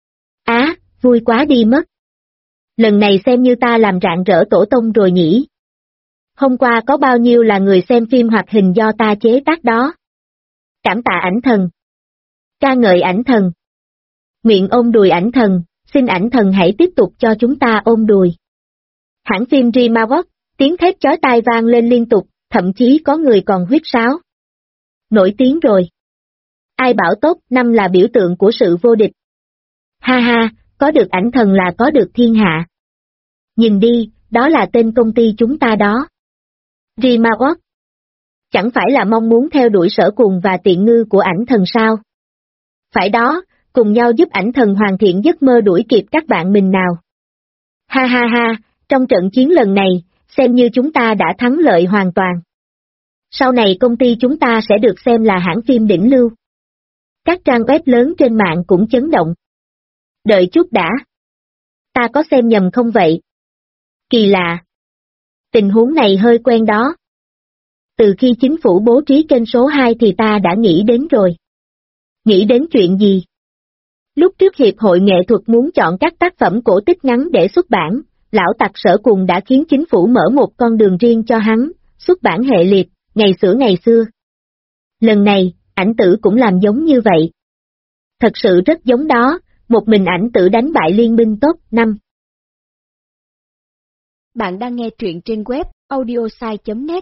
Á, vui quá đi mất. Lần này xem như ta làm rạng rỡ tổ tông rồi nhỉ. Hôm qua có bao nhiêu là người xem phim hoạt hình do ta chế tác đó. Cảm tạ Ảnh thần. Ca ngợi Ảnh thần. Nguyện ôm đùi Ảnh thần, xin Ảnh thần hãy tiếp tục cho chúng ta ôm đùi. Hãng phim DreamWorks, tiếng thét chói tai vang lên liên tục, thậm chí có người còn huýt sáo. Nổi tiếng rồi. Ai bảo top 5 là biểu tượng của sự vô địch. Ha ha, có được Ảnh thần là có được thiên hạ. Nhìn đi, đó là tên công ty chúng ta đó. DreamWorks. Chẳng phải là mong muốn theo đuổi Sở Cuồng và Tiện Ngư của Ảnh thần sao? Phải đó, cùng nhau giúp Ảnh thần hoàn thiện giấc mơ đuổi kịp các bạn mình nào. Ha ha ha, trong trận chiến lần này, xem như chúng ta đã thắng lợi hoàn toàn. Sau này công ty chúng ta sẽ được xem là hãng phim đỉnh lưu. Các trang web lớn trên mạng cũng chấn động. Đợi chút đã. Ta có xem nhầm không vậy? Kỳ lạ. Tình huống này hơi quen đó. Từ khi chính phủ bố trí kênh số 2 thì ta đã nghĩ đến rồi. Nghĩ đến chuyện gì? Lúc trước Hiệp hội Nghệ thuật muốn chọn các tác phẩm cổ tích ngắn để xuất bản, lão tặc Sở Cùng đã khiến chính phủ mở một con đường riêng cho hắn, xuất bản hệ liệt, ngày xưa. Lần này, Ảnh Tử cũng làm giống như vậy. Thật sự rất giống đó, một mình Ảnh Tử đánh bại liên minh top 5. Bạn đang nghe truyện trên web audiosai.net.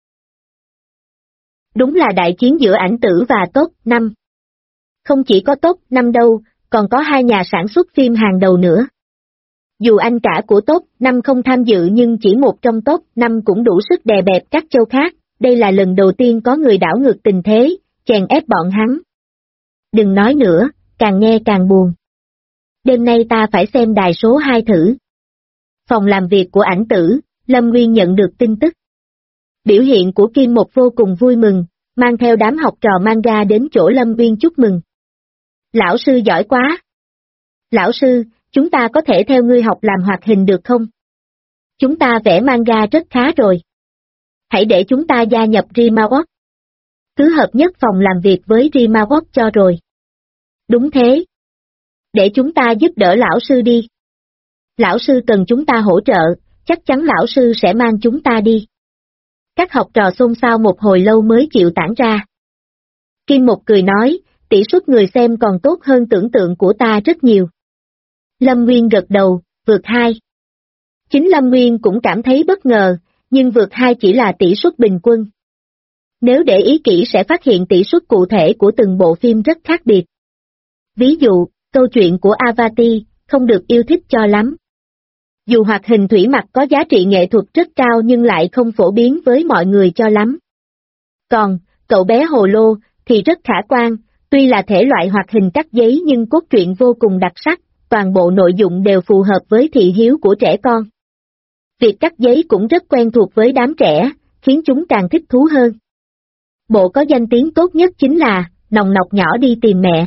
Đúng là đại chiến giữa Ảnh Tử và top 5. Không chỉ có top 5 đâu, còn có hai nhà sản xuất phim hàng đầu nữa. Dù anh cả của top 5 không tham dự nhưng chỉ một trong top 5 cũng đủ sức đè bẹp các châu khác, đây là lần đầu tiên có người đảo ngược tình thế, chèn ép bọn hắn. Đừng nói nữa, càng nghe càng buồn. Đêm nay ta phải xem đài số 2 thử. Phòng làm việc của Ảnh Tử, Lâm Nguyên nhận được tin tức. Biểu hiện của Kim Một vô cùng vui mừng, mang theo đám học trò manga đến chỗ Lâm Nguyên chúc mừng. Lão sư giỏi quá! Lão sư, chúng ta có thể theo ngươi học làm hoạt hình được không? Chúng ta vẽ manga rất khá rồi. Hãy để chúng ta gia nhập Rimaworks. Cứ hợp nhất phòng làm việc với Rimaworks cho rồi. Đúng thế. Để chúng ta giúp đỡ lão sư đi. Lão sư cần chúng ta hỗ trợ, chắc chắn lão sư sẽ mang chúng ta đi. Các học trò xôn xao một hồi lâu mới chịu tản ra. Kim Một cười nói, tỷ suất người xem còn tốt hơn tưởng tượng của ta rất nhiều. Lâm Nguyên gật đầu, vượt 2. Chính Lâm Nguyên cũng cảm thấy bất ngờ, nhưng vượt 2 chỉ là tỷ suất bình quân. Nếu để ý kỹ sẽ phát hiện tỷ suất cụ thể của từng bộ phim rất khác biệt. Ví dụ, câu chuyện của Avati, không được yêu thích cho lắm. Dù hoạt hình thủy mặc có giá trị nghệ thuật rất cao nhưng lại không phổ biến với mọi người cho lắm. Còn, cậu bé Hồ Lô, thì rất khả quan, tuy là thể loại hoạt hình cắt giấy nhưng cốt truyện vô cùng đặc sắc, toàn bộ nội dung đều phù hợp với thị hiếu của trẻ con. Việc cắt giấy cũng rất quen thuộc với đám trẻ, khiến chúng càng thích thú hơn. Bộ có danh tiếng tốt nhất chính là, Nòng Nọc Nhỏ Đi Tìm Mẹ.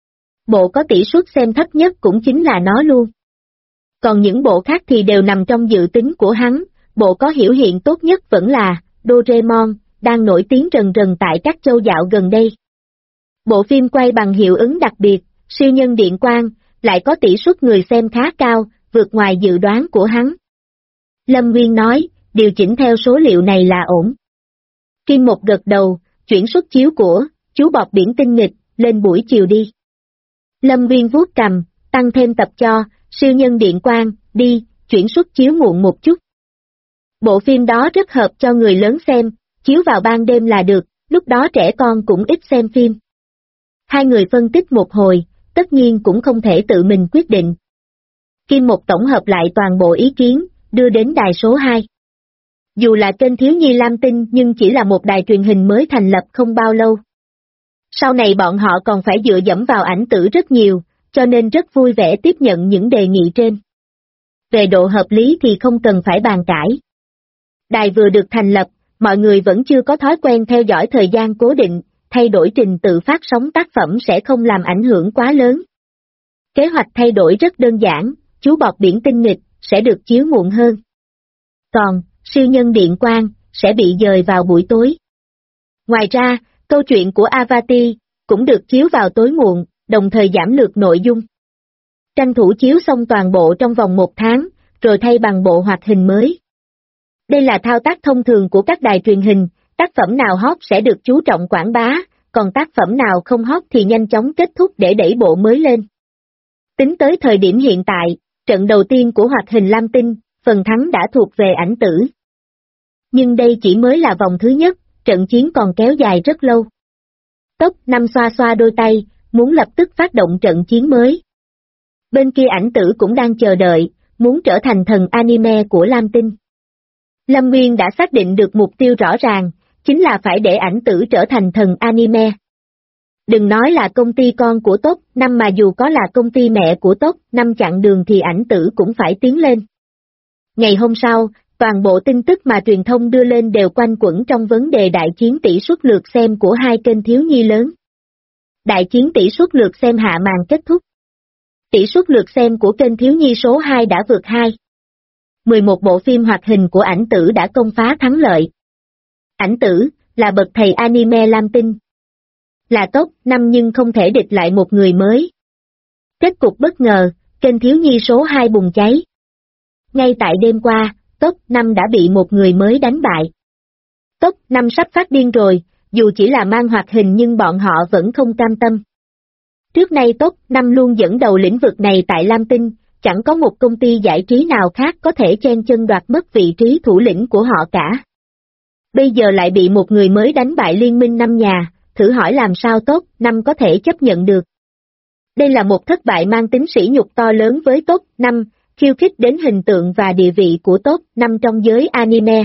Bộ có tỷ suất xem thấp nhất cũng chính là nó luôn. Còn những bộ khác thì đều nằm trong dự tính của hắn, bộ có biểu hiện tốt nhất vẫn là, Doraemon, đang nổi tiếng rần rần tại các châu dạo gần đây. Bộ phim quay bằng hiệu ứng đặc biệt, siêu nhân điện quang, lại có tỷ suất người xem khá cao, vượt ngoài dự đoán của hắn. Lâm Nguyên nói, điều chỉnh theo số liệu này là ổn. Kim Một gật đầu, chuyển suất chiếu của, chú bọt biển tinh nghịch, lên buổi chiều đi. Lâm Nguyên vuốt cầm, tăng thêm tập cho, siêu nhân điện quang, đi, chuyển suất chiếu muộn một chút. Bộ phim đó rất hợp cho người lớn xem, chiếu vào ban đêm là được, lúc đó trẻ con cũng ít xem phim. Hai người phân tích một hồi, tất nhiên cũng không thể tự mình quyết định. Kim Một tổng hợp lại toàn bộ ý kiến, đưa đến đài số 2. Dù là kênh thiếu nhi Lam Tinh nhưng chỉ là một đài truyền hình mới thành lập không bao lâu. Sau này bọn họ còn phải dựa dẫm vào Ảnh Tử rất nhiều, cho nên rất vui vẻ tiếp nhận những đề nghị trên. Về độ hợp lý thì không cần phải bàn cãi. Đài vừa được thành lập, mọi người vẫn chưa có thói quen theo dõi thời gian cố định, thay đổi trình tự phát sóng tác phẩm sẽ không làm ảnh hưởng quá lớn. Kế hoạch thay đổi rất đơn giản, chú bọt biển tinh nghịch, sẽ được chiếu muộn hơn. Còn, siêu nhân điện quang, sẽ bị dời vào buổi tối. Ngoài ra, câu chuyện của Avati, cũng được chiếu vào tối muộn, đồng thời giảm lược nội dung. Tranh thủ chiếu xong toàn bộ trong vòng 1 tháng, rồi thay bằng bộ hoạt hình mới. Đây là thao tác thông thường của các đài truyền hình, tác phẩm nào hot sẽ được chú trọng quảng bá, còn tác phẩm nào không hot thì nhanh chóng kết thúc để đẩy bộ mới lên. Tính tới thời điểm hiện tại, trận đầu tiên của hoạt hình Lam Tinh, phần thắng đã thuộc về Ảnh Tử. Nhưng đây chỉ mới là vòng thứ nhất, trận chiến còn kéo dài rất lâu. Top 5 xoa xoa đôi tay, muốn lập tức phát động trận chiến mới. Bên kia Ảnh Tử cũng đang chờ đợi, muốn trở thành thần anime của Lam Tinh. Lâm Nguyên đã xác định được mục tiêu rõ ràng, chính là phải để Ảnh Tử trở thành thần anime. Đừng nói là công ty con của top 5 mà dù có là công ty mẹ của top 5 chặn đường thì Ảnh Tử cũng phải tiến lên. Ngày hôm sau, Toàn bộ tin tức mà truyền thông đưa lên đều quanh quẩn trong vấn đề đại chiến tỷ suất lượt xem của hai kênh thiếu nhi lớn. Đại chiến tỷ suất lượt xem hạ màn kết thúc. Tỷ suất lượt xem của kênh thiếu nhi số 2 đã vượt 11 bộ phim hoạt hình của Ảnh Tử đã công phá thắng lợi. Ảnh Tử là bậc thầy anime lam tinh. Là top 5 nhưng không thể địch lại một người mới. Kết cục bất ngờ, kênh thiếu nhi số 2 bùng cháy. Ngay tại đêm qua, top 5 đã bị một người mới đánh bại. Top 5 sắp phát điên rồi, dù chỉ là mang hoạt hình nhưng bọn họ vẫn không cam tâm. Trước nay top 5 luôn dẫn đầu lĩnh vực này tại Lam Tinh, chẳng có một công ty giải trí nào khác có thể chen chân đoạt mất vị trí thủ lĩnh của họ cả. Bây giờ lại bị một người mới đánh bại liên minh 5 nhà, thử hỏi làm sao top 5 có thể chấp nhận được. Đây là một thất bại mang tính sỉ nhục to lớn với top 5, khiêu khích đến hình tượng và địa vị của top 5 trong giới anime.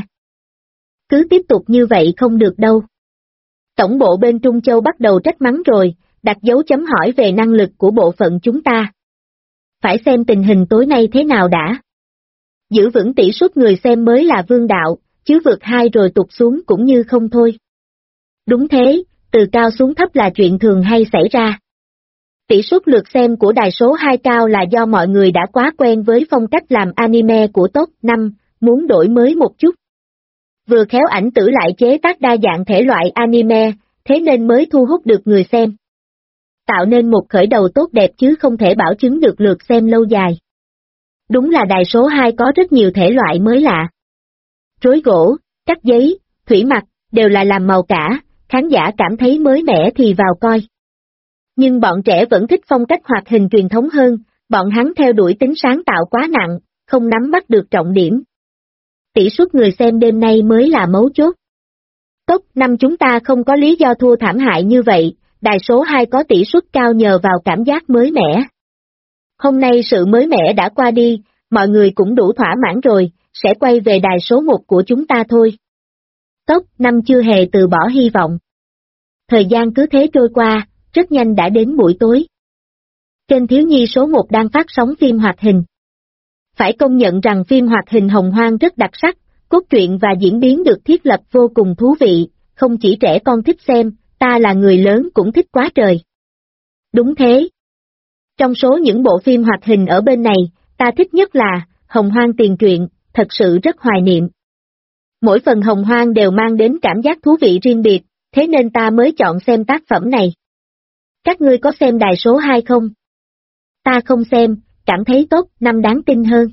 Cứ tiếp tục như vậy không được đâu. Tổng bộ bên Trung Châu bắt đầu trách mắng rồi, đặt dấu chấm hỏi về năng lực của bộ phận chúng ta. Phải xem tình hình tối nay thế nào đã. Giữ vững tỷ suất người xem mới là vương đạo, chứ vượt 2 rồi tụt xuống cũng như không thôi. Đúng thế, từ cao xuống thấp là chuyện thường hay xảy ra. Tỷ suất lượt xem của đài số 2 cao là do mọi người đã quá quen với phong cách làm anime của top 5, muốn đổi mới một chút. Vừa khéo Ảnh Tử lại chế tác đa dạng thể loại anime, thế nên mới thu hút được người xem. Tạo nên một khởi đầu tốt đẹp chứ không thể bảo chứng được lượt xem lâu dài. Đúng là đài số 2 có rất nhiều thể loại mới lạ. Rối gỗ, cắt giấy, thủy mặc, đều là làm màu cả, khán giả cảm thấy mới mẻ thì vào coi. Nhưng bọn trẻ vẫn thích phong cách hoạt hình truyền thống hơn, bọn hắn theo đuổi tính sáng tạo quá nặng, không nắm bắt được trọng điểm. Tỷ suất người xem đêm nay mới là mấu chốt. Top 5 chúng ta không có lý do thua thảm hại như vậy, đài số 2 có tỷ suất cao nhờ vào cảm giác mới mẻ. Hôm nay sự mới mẻ đã qua đi, mọi người cũng đủ thỏa mãn rồi, sẽ quay về đài số 1 của chúng ta thôi. Top 5 chưa hề từ bỏ hy vọng. Thời gian cứ thế trôi qua, rất nhanh đã đến buổi tối. Kênh thiếu nhi số 1 đang phát sóng phim hoạt hình. Phải công nhận rằng phim hoạt hình Hồng Hoang rất đặc sắc, cốt truyện và diễn biến được thiết lập vô cùng thú vị, không chỉ trẻ con thích xem, ta là người lớn cũng thích quá trời. Đúng thế. Trong số những bộ phim hoạt hình ở bên này, ta thích nhất là Hồng Hoang tiền truyện, thật sự rất hoài niệm. Mỗi phần Hồng Hoang đều mang đến cảm giác thú vị riêng biệt, thế nên ta mới chọn xem tác phẩm này. Các ngươi có xem đài số 2 không? Ta không xem, cảm thấy top 5 đáng tin hơn.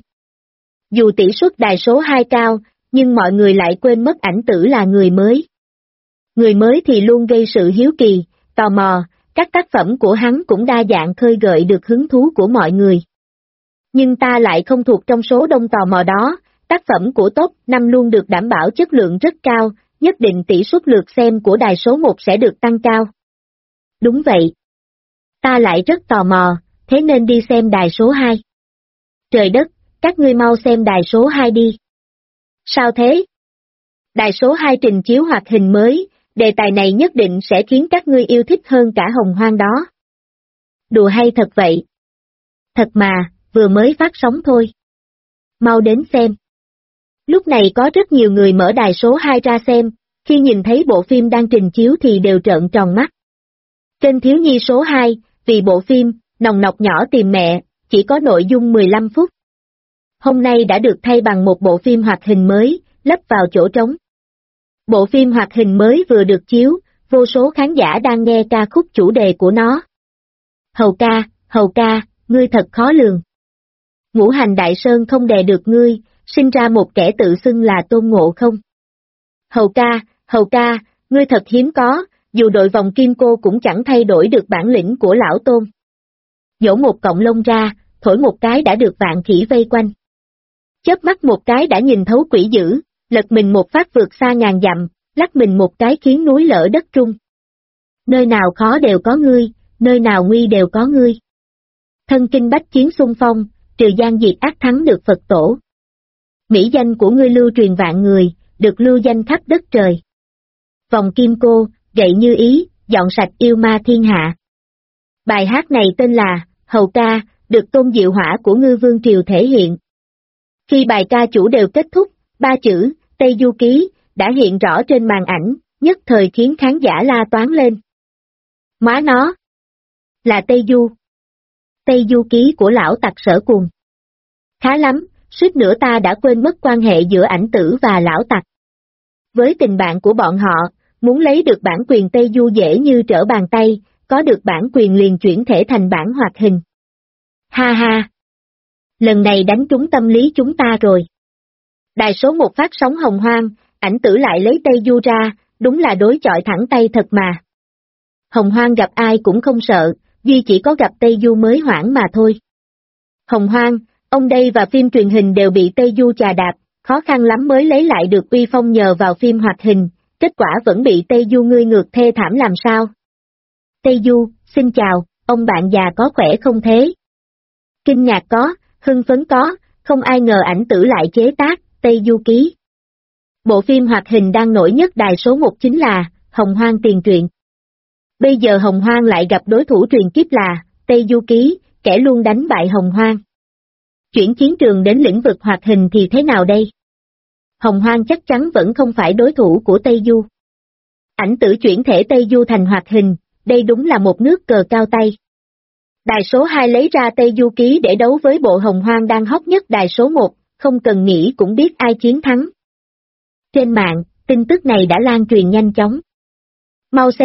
Dù tỷ suất đài số 2 cao, nhưng mọi người lại quên mất Ảnh Tử là người mới. Người mới thì luôn gây sự hiếu kỳ, tò mò, các tác phẩm của hắn cũng đa dạng khơi gợi được hứng thú của mọi người. Nhưng ta lại không thuộc trong số đông tò mò đó, tác phẩm của top 5 luôn được đảm bảo chất lượng rất cao, nhất định tỷ suất lượt xem của đài số 1 sẽ được tăng cao. Đúng vậy. Ta lại rất tò mò, thế nên đi xem đài số 2. Trời đất, các ngươi mau xem đài số 2 đi. Sao thế? Đài số 2 trình chiếu hoạt hình mới, đề tài này nhất định sẽ khiến các ngươi yêu thích hơn cả Hồng Hoang đó. Đùa hay thật vậy? Thật mà, vừa mới phát sóng thôi. Mau đến xem. Lúc này có rất nhiều người mở đài số 2 ra xem, khi nhìn thấy bộ phim đang trình chiếu thì đều trợn tròn mắt. Kênh thiếu nhi số 2, vì bộ phim, Nòng Nọc Nhỏ Tìm Mẹ, chỉ có nội dung 15 phút. Hôm nay đã được thay bằng một bộ phim hoạt hình mới, lấp vào chỗ trống. Bộ phim hoạt hình mới vừa được chiếu, vô số khán giả đang nghe ca khúc chủ đề của nó. Hầu ca, ngươi thật khó lường. Ngũ hành đại sơn không đè được ngươi, sinh ra một kẻ tự xưng là Tôn Ngộ Không. Hầu ca, ngươi thật hiếm có, dù đội vòng kim cô cũng chẳng thay đổi được bản lĩnh của lão Tôn. Dỗ một cọng lông ra, thổi một cái đã được vạn khỉ vây quanh. Chớp mắt một cái đã nhìn thấu quỷ dữ, lật mình một phát vượt xa ngàn dặm, lắc mình một cái khiến núi lở đất rung. Nơi nào khó đều có ngươi, nơi nào nguy đều có ngươi. Thân kinh bách chiến xung phong, trừ gian diệt ác thắng được Phật tổ. Mỹ danh của ngươi lưu truyền vạn người, được lưu danh khắp đất trời. Vòng kim cô, gậy như ý, dọn sạch yêu ma thiên hạ. Bài hát này tên là Hầu ca, được Tôn Diệu Hỏa của Ngư Vương Triều thể hiện. Khi bài ca chủ đều kết thúc, Ba chữ, Tây Du Ký, đã hiện rõ trên màn ảnh, nhất thời khiến khán giả la toán lên. Má nó! Là Tây Du. Tây Du Ký của lão tặc Sở Cuồng. Khá lắm, suýt nữa ta đã quên mất quan hệ giữa ảnh tử và lão tặc. Với tình bạn của bọn họ, muốn lấy được bản quyền Tây Du dễ như trở bàn tay, có được bản quyền liền chuyển thể thành bản hoạt hình. Ha ha! Lần này đánh trúng tâm lý chúng ta rồi. Đài số 1 phát sóng hồng hoang, ảnh tử lại lấy Tây Du ra, đúng là đối chọi thẳng tay thật mà. Hồng hoang gặp ai cũng không sợ, duy chỉ có gặp Tây Du mới hoảng mà thôi. Hồng hoang, ông đây và phim truyền hình đều bị Tây Du chà đạp, khó khăn lắm mới lấy lại được uy phong nhờ vào phim hoạt hình, kết quả vẫn bị Tây Du ngươi ngược thê thảm làm sao. Tây Du, xin chào, ông bạn già có khỏe không thế? Kinh ngạc có, hưng phấn có, không ai ngờ ảnh tử lại chế tác Tây Du Ký. Bộ phim hoạt hình đang nổi nhất đài số 1 chính là Hồng Hoang tiền truyện. Bây giờ Hồng Hoang lại gặp đối thủ truyền kiếp là Tây Du Ký, kẻ luôn đánh bại Hồng Hoang. Chuyển chiến trường đến lĩnh vực hoạt hình thì thế nào đây? Hồng Hoang chắc chắn vẫn không phải đối thủ của Tây Du. Ảnh tử chuyển thể Tây Du thành hoạt hình, đây đúng là một nước cờ cao tay. Đài số 2 lấy ra Tây Du Ký để đấu với bộ Hồng Hoang đang hot nhất đài số 1, không cần nghĩ cũng biết ai chiến thắng. Trên mạng, tin tức này đã lan truyền nhanh chóng. Mau xem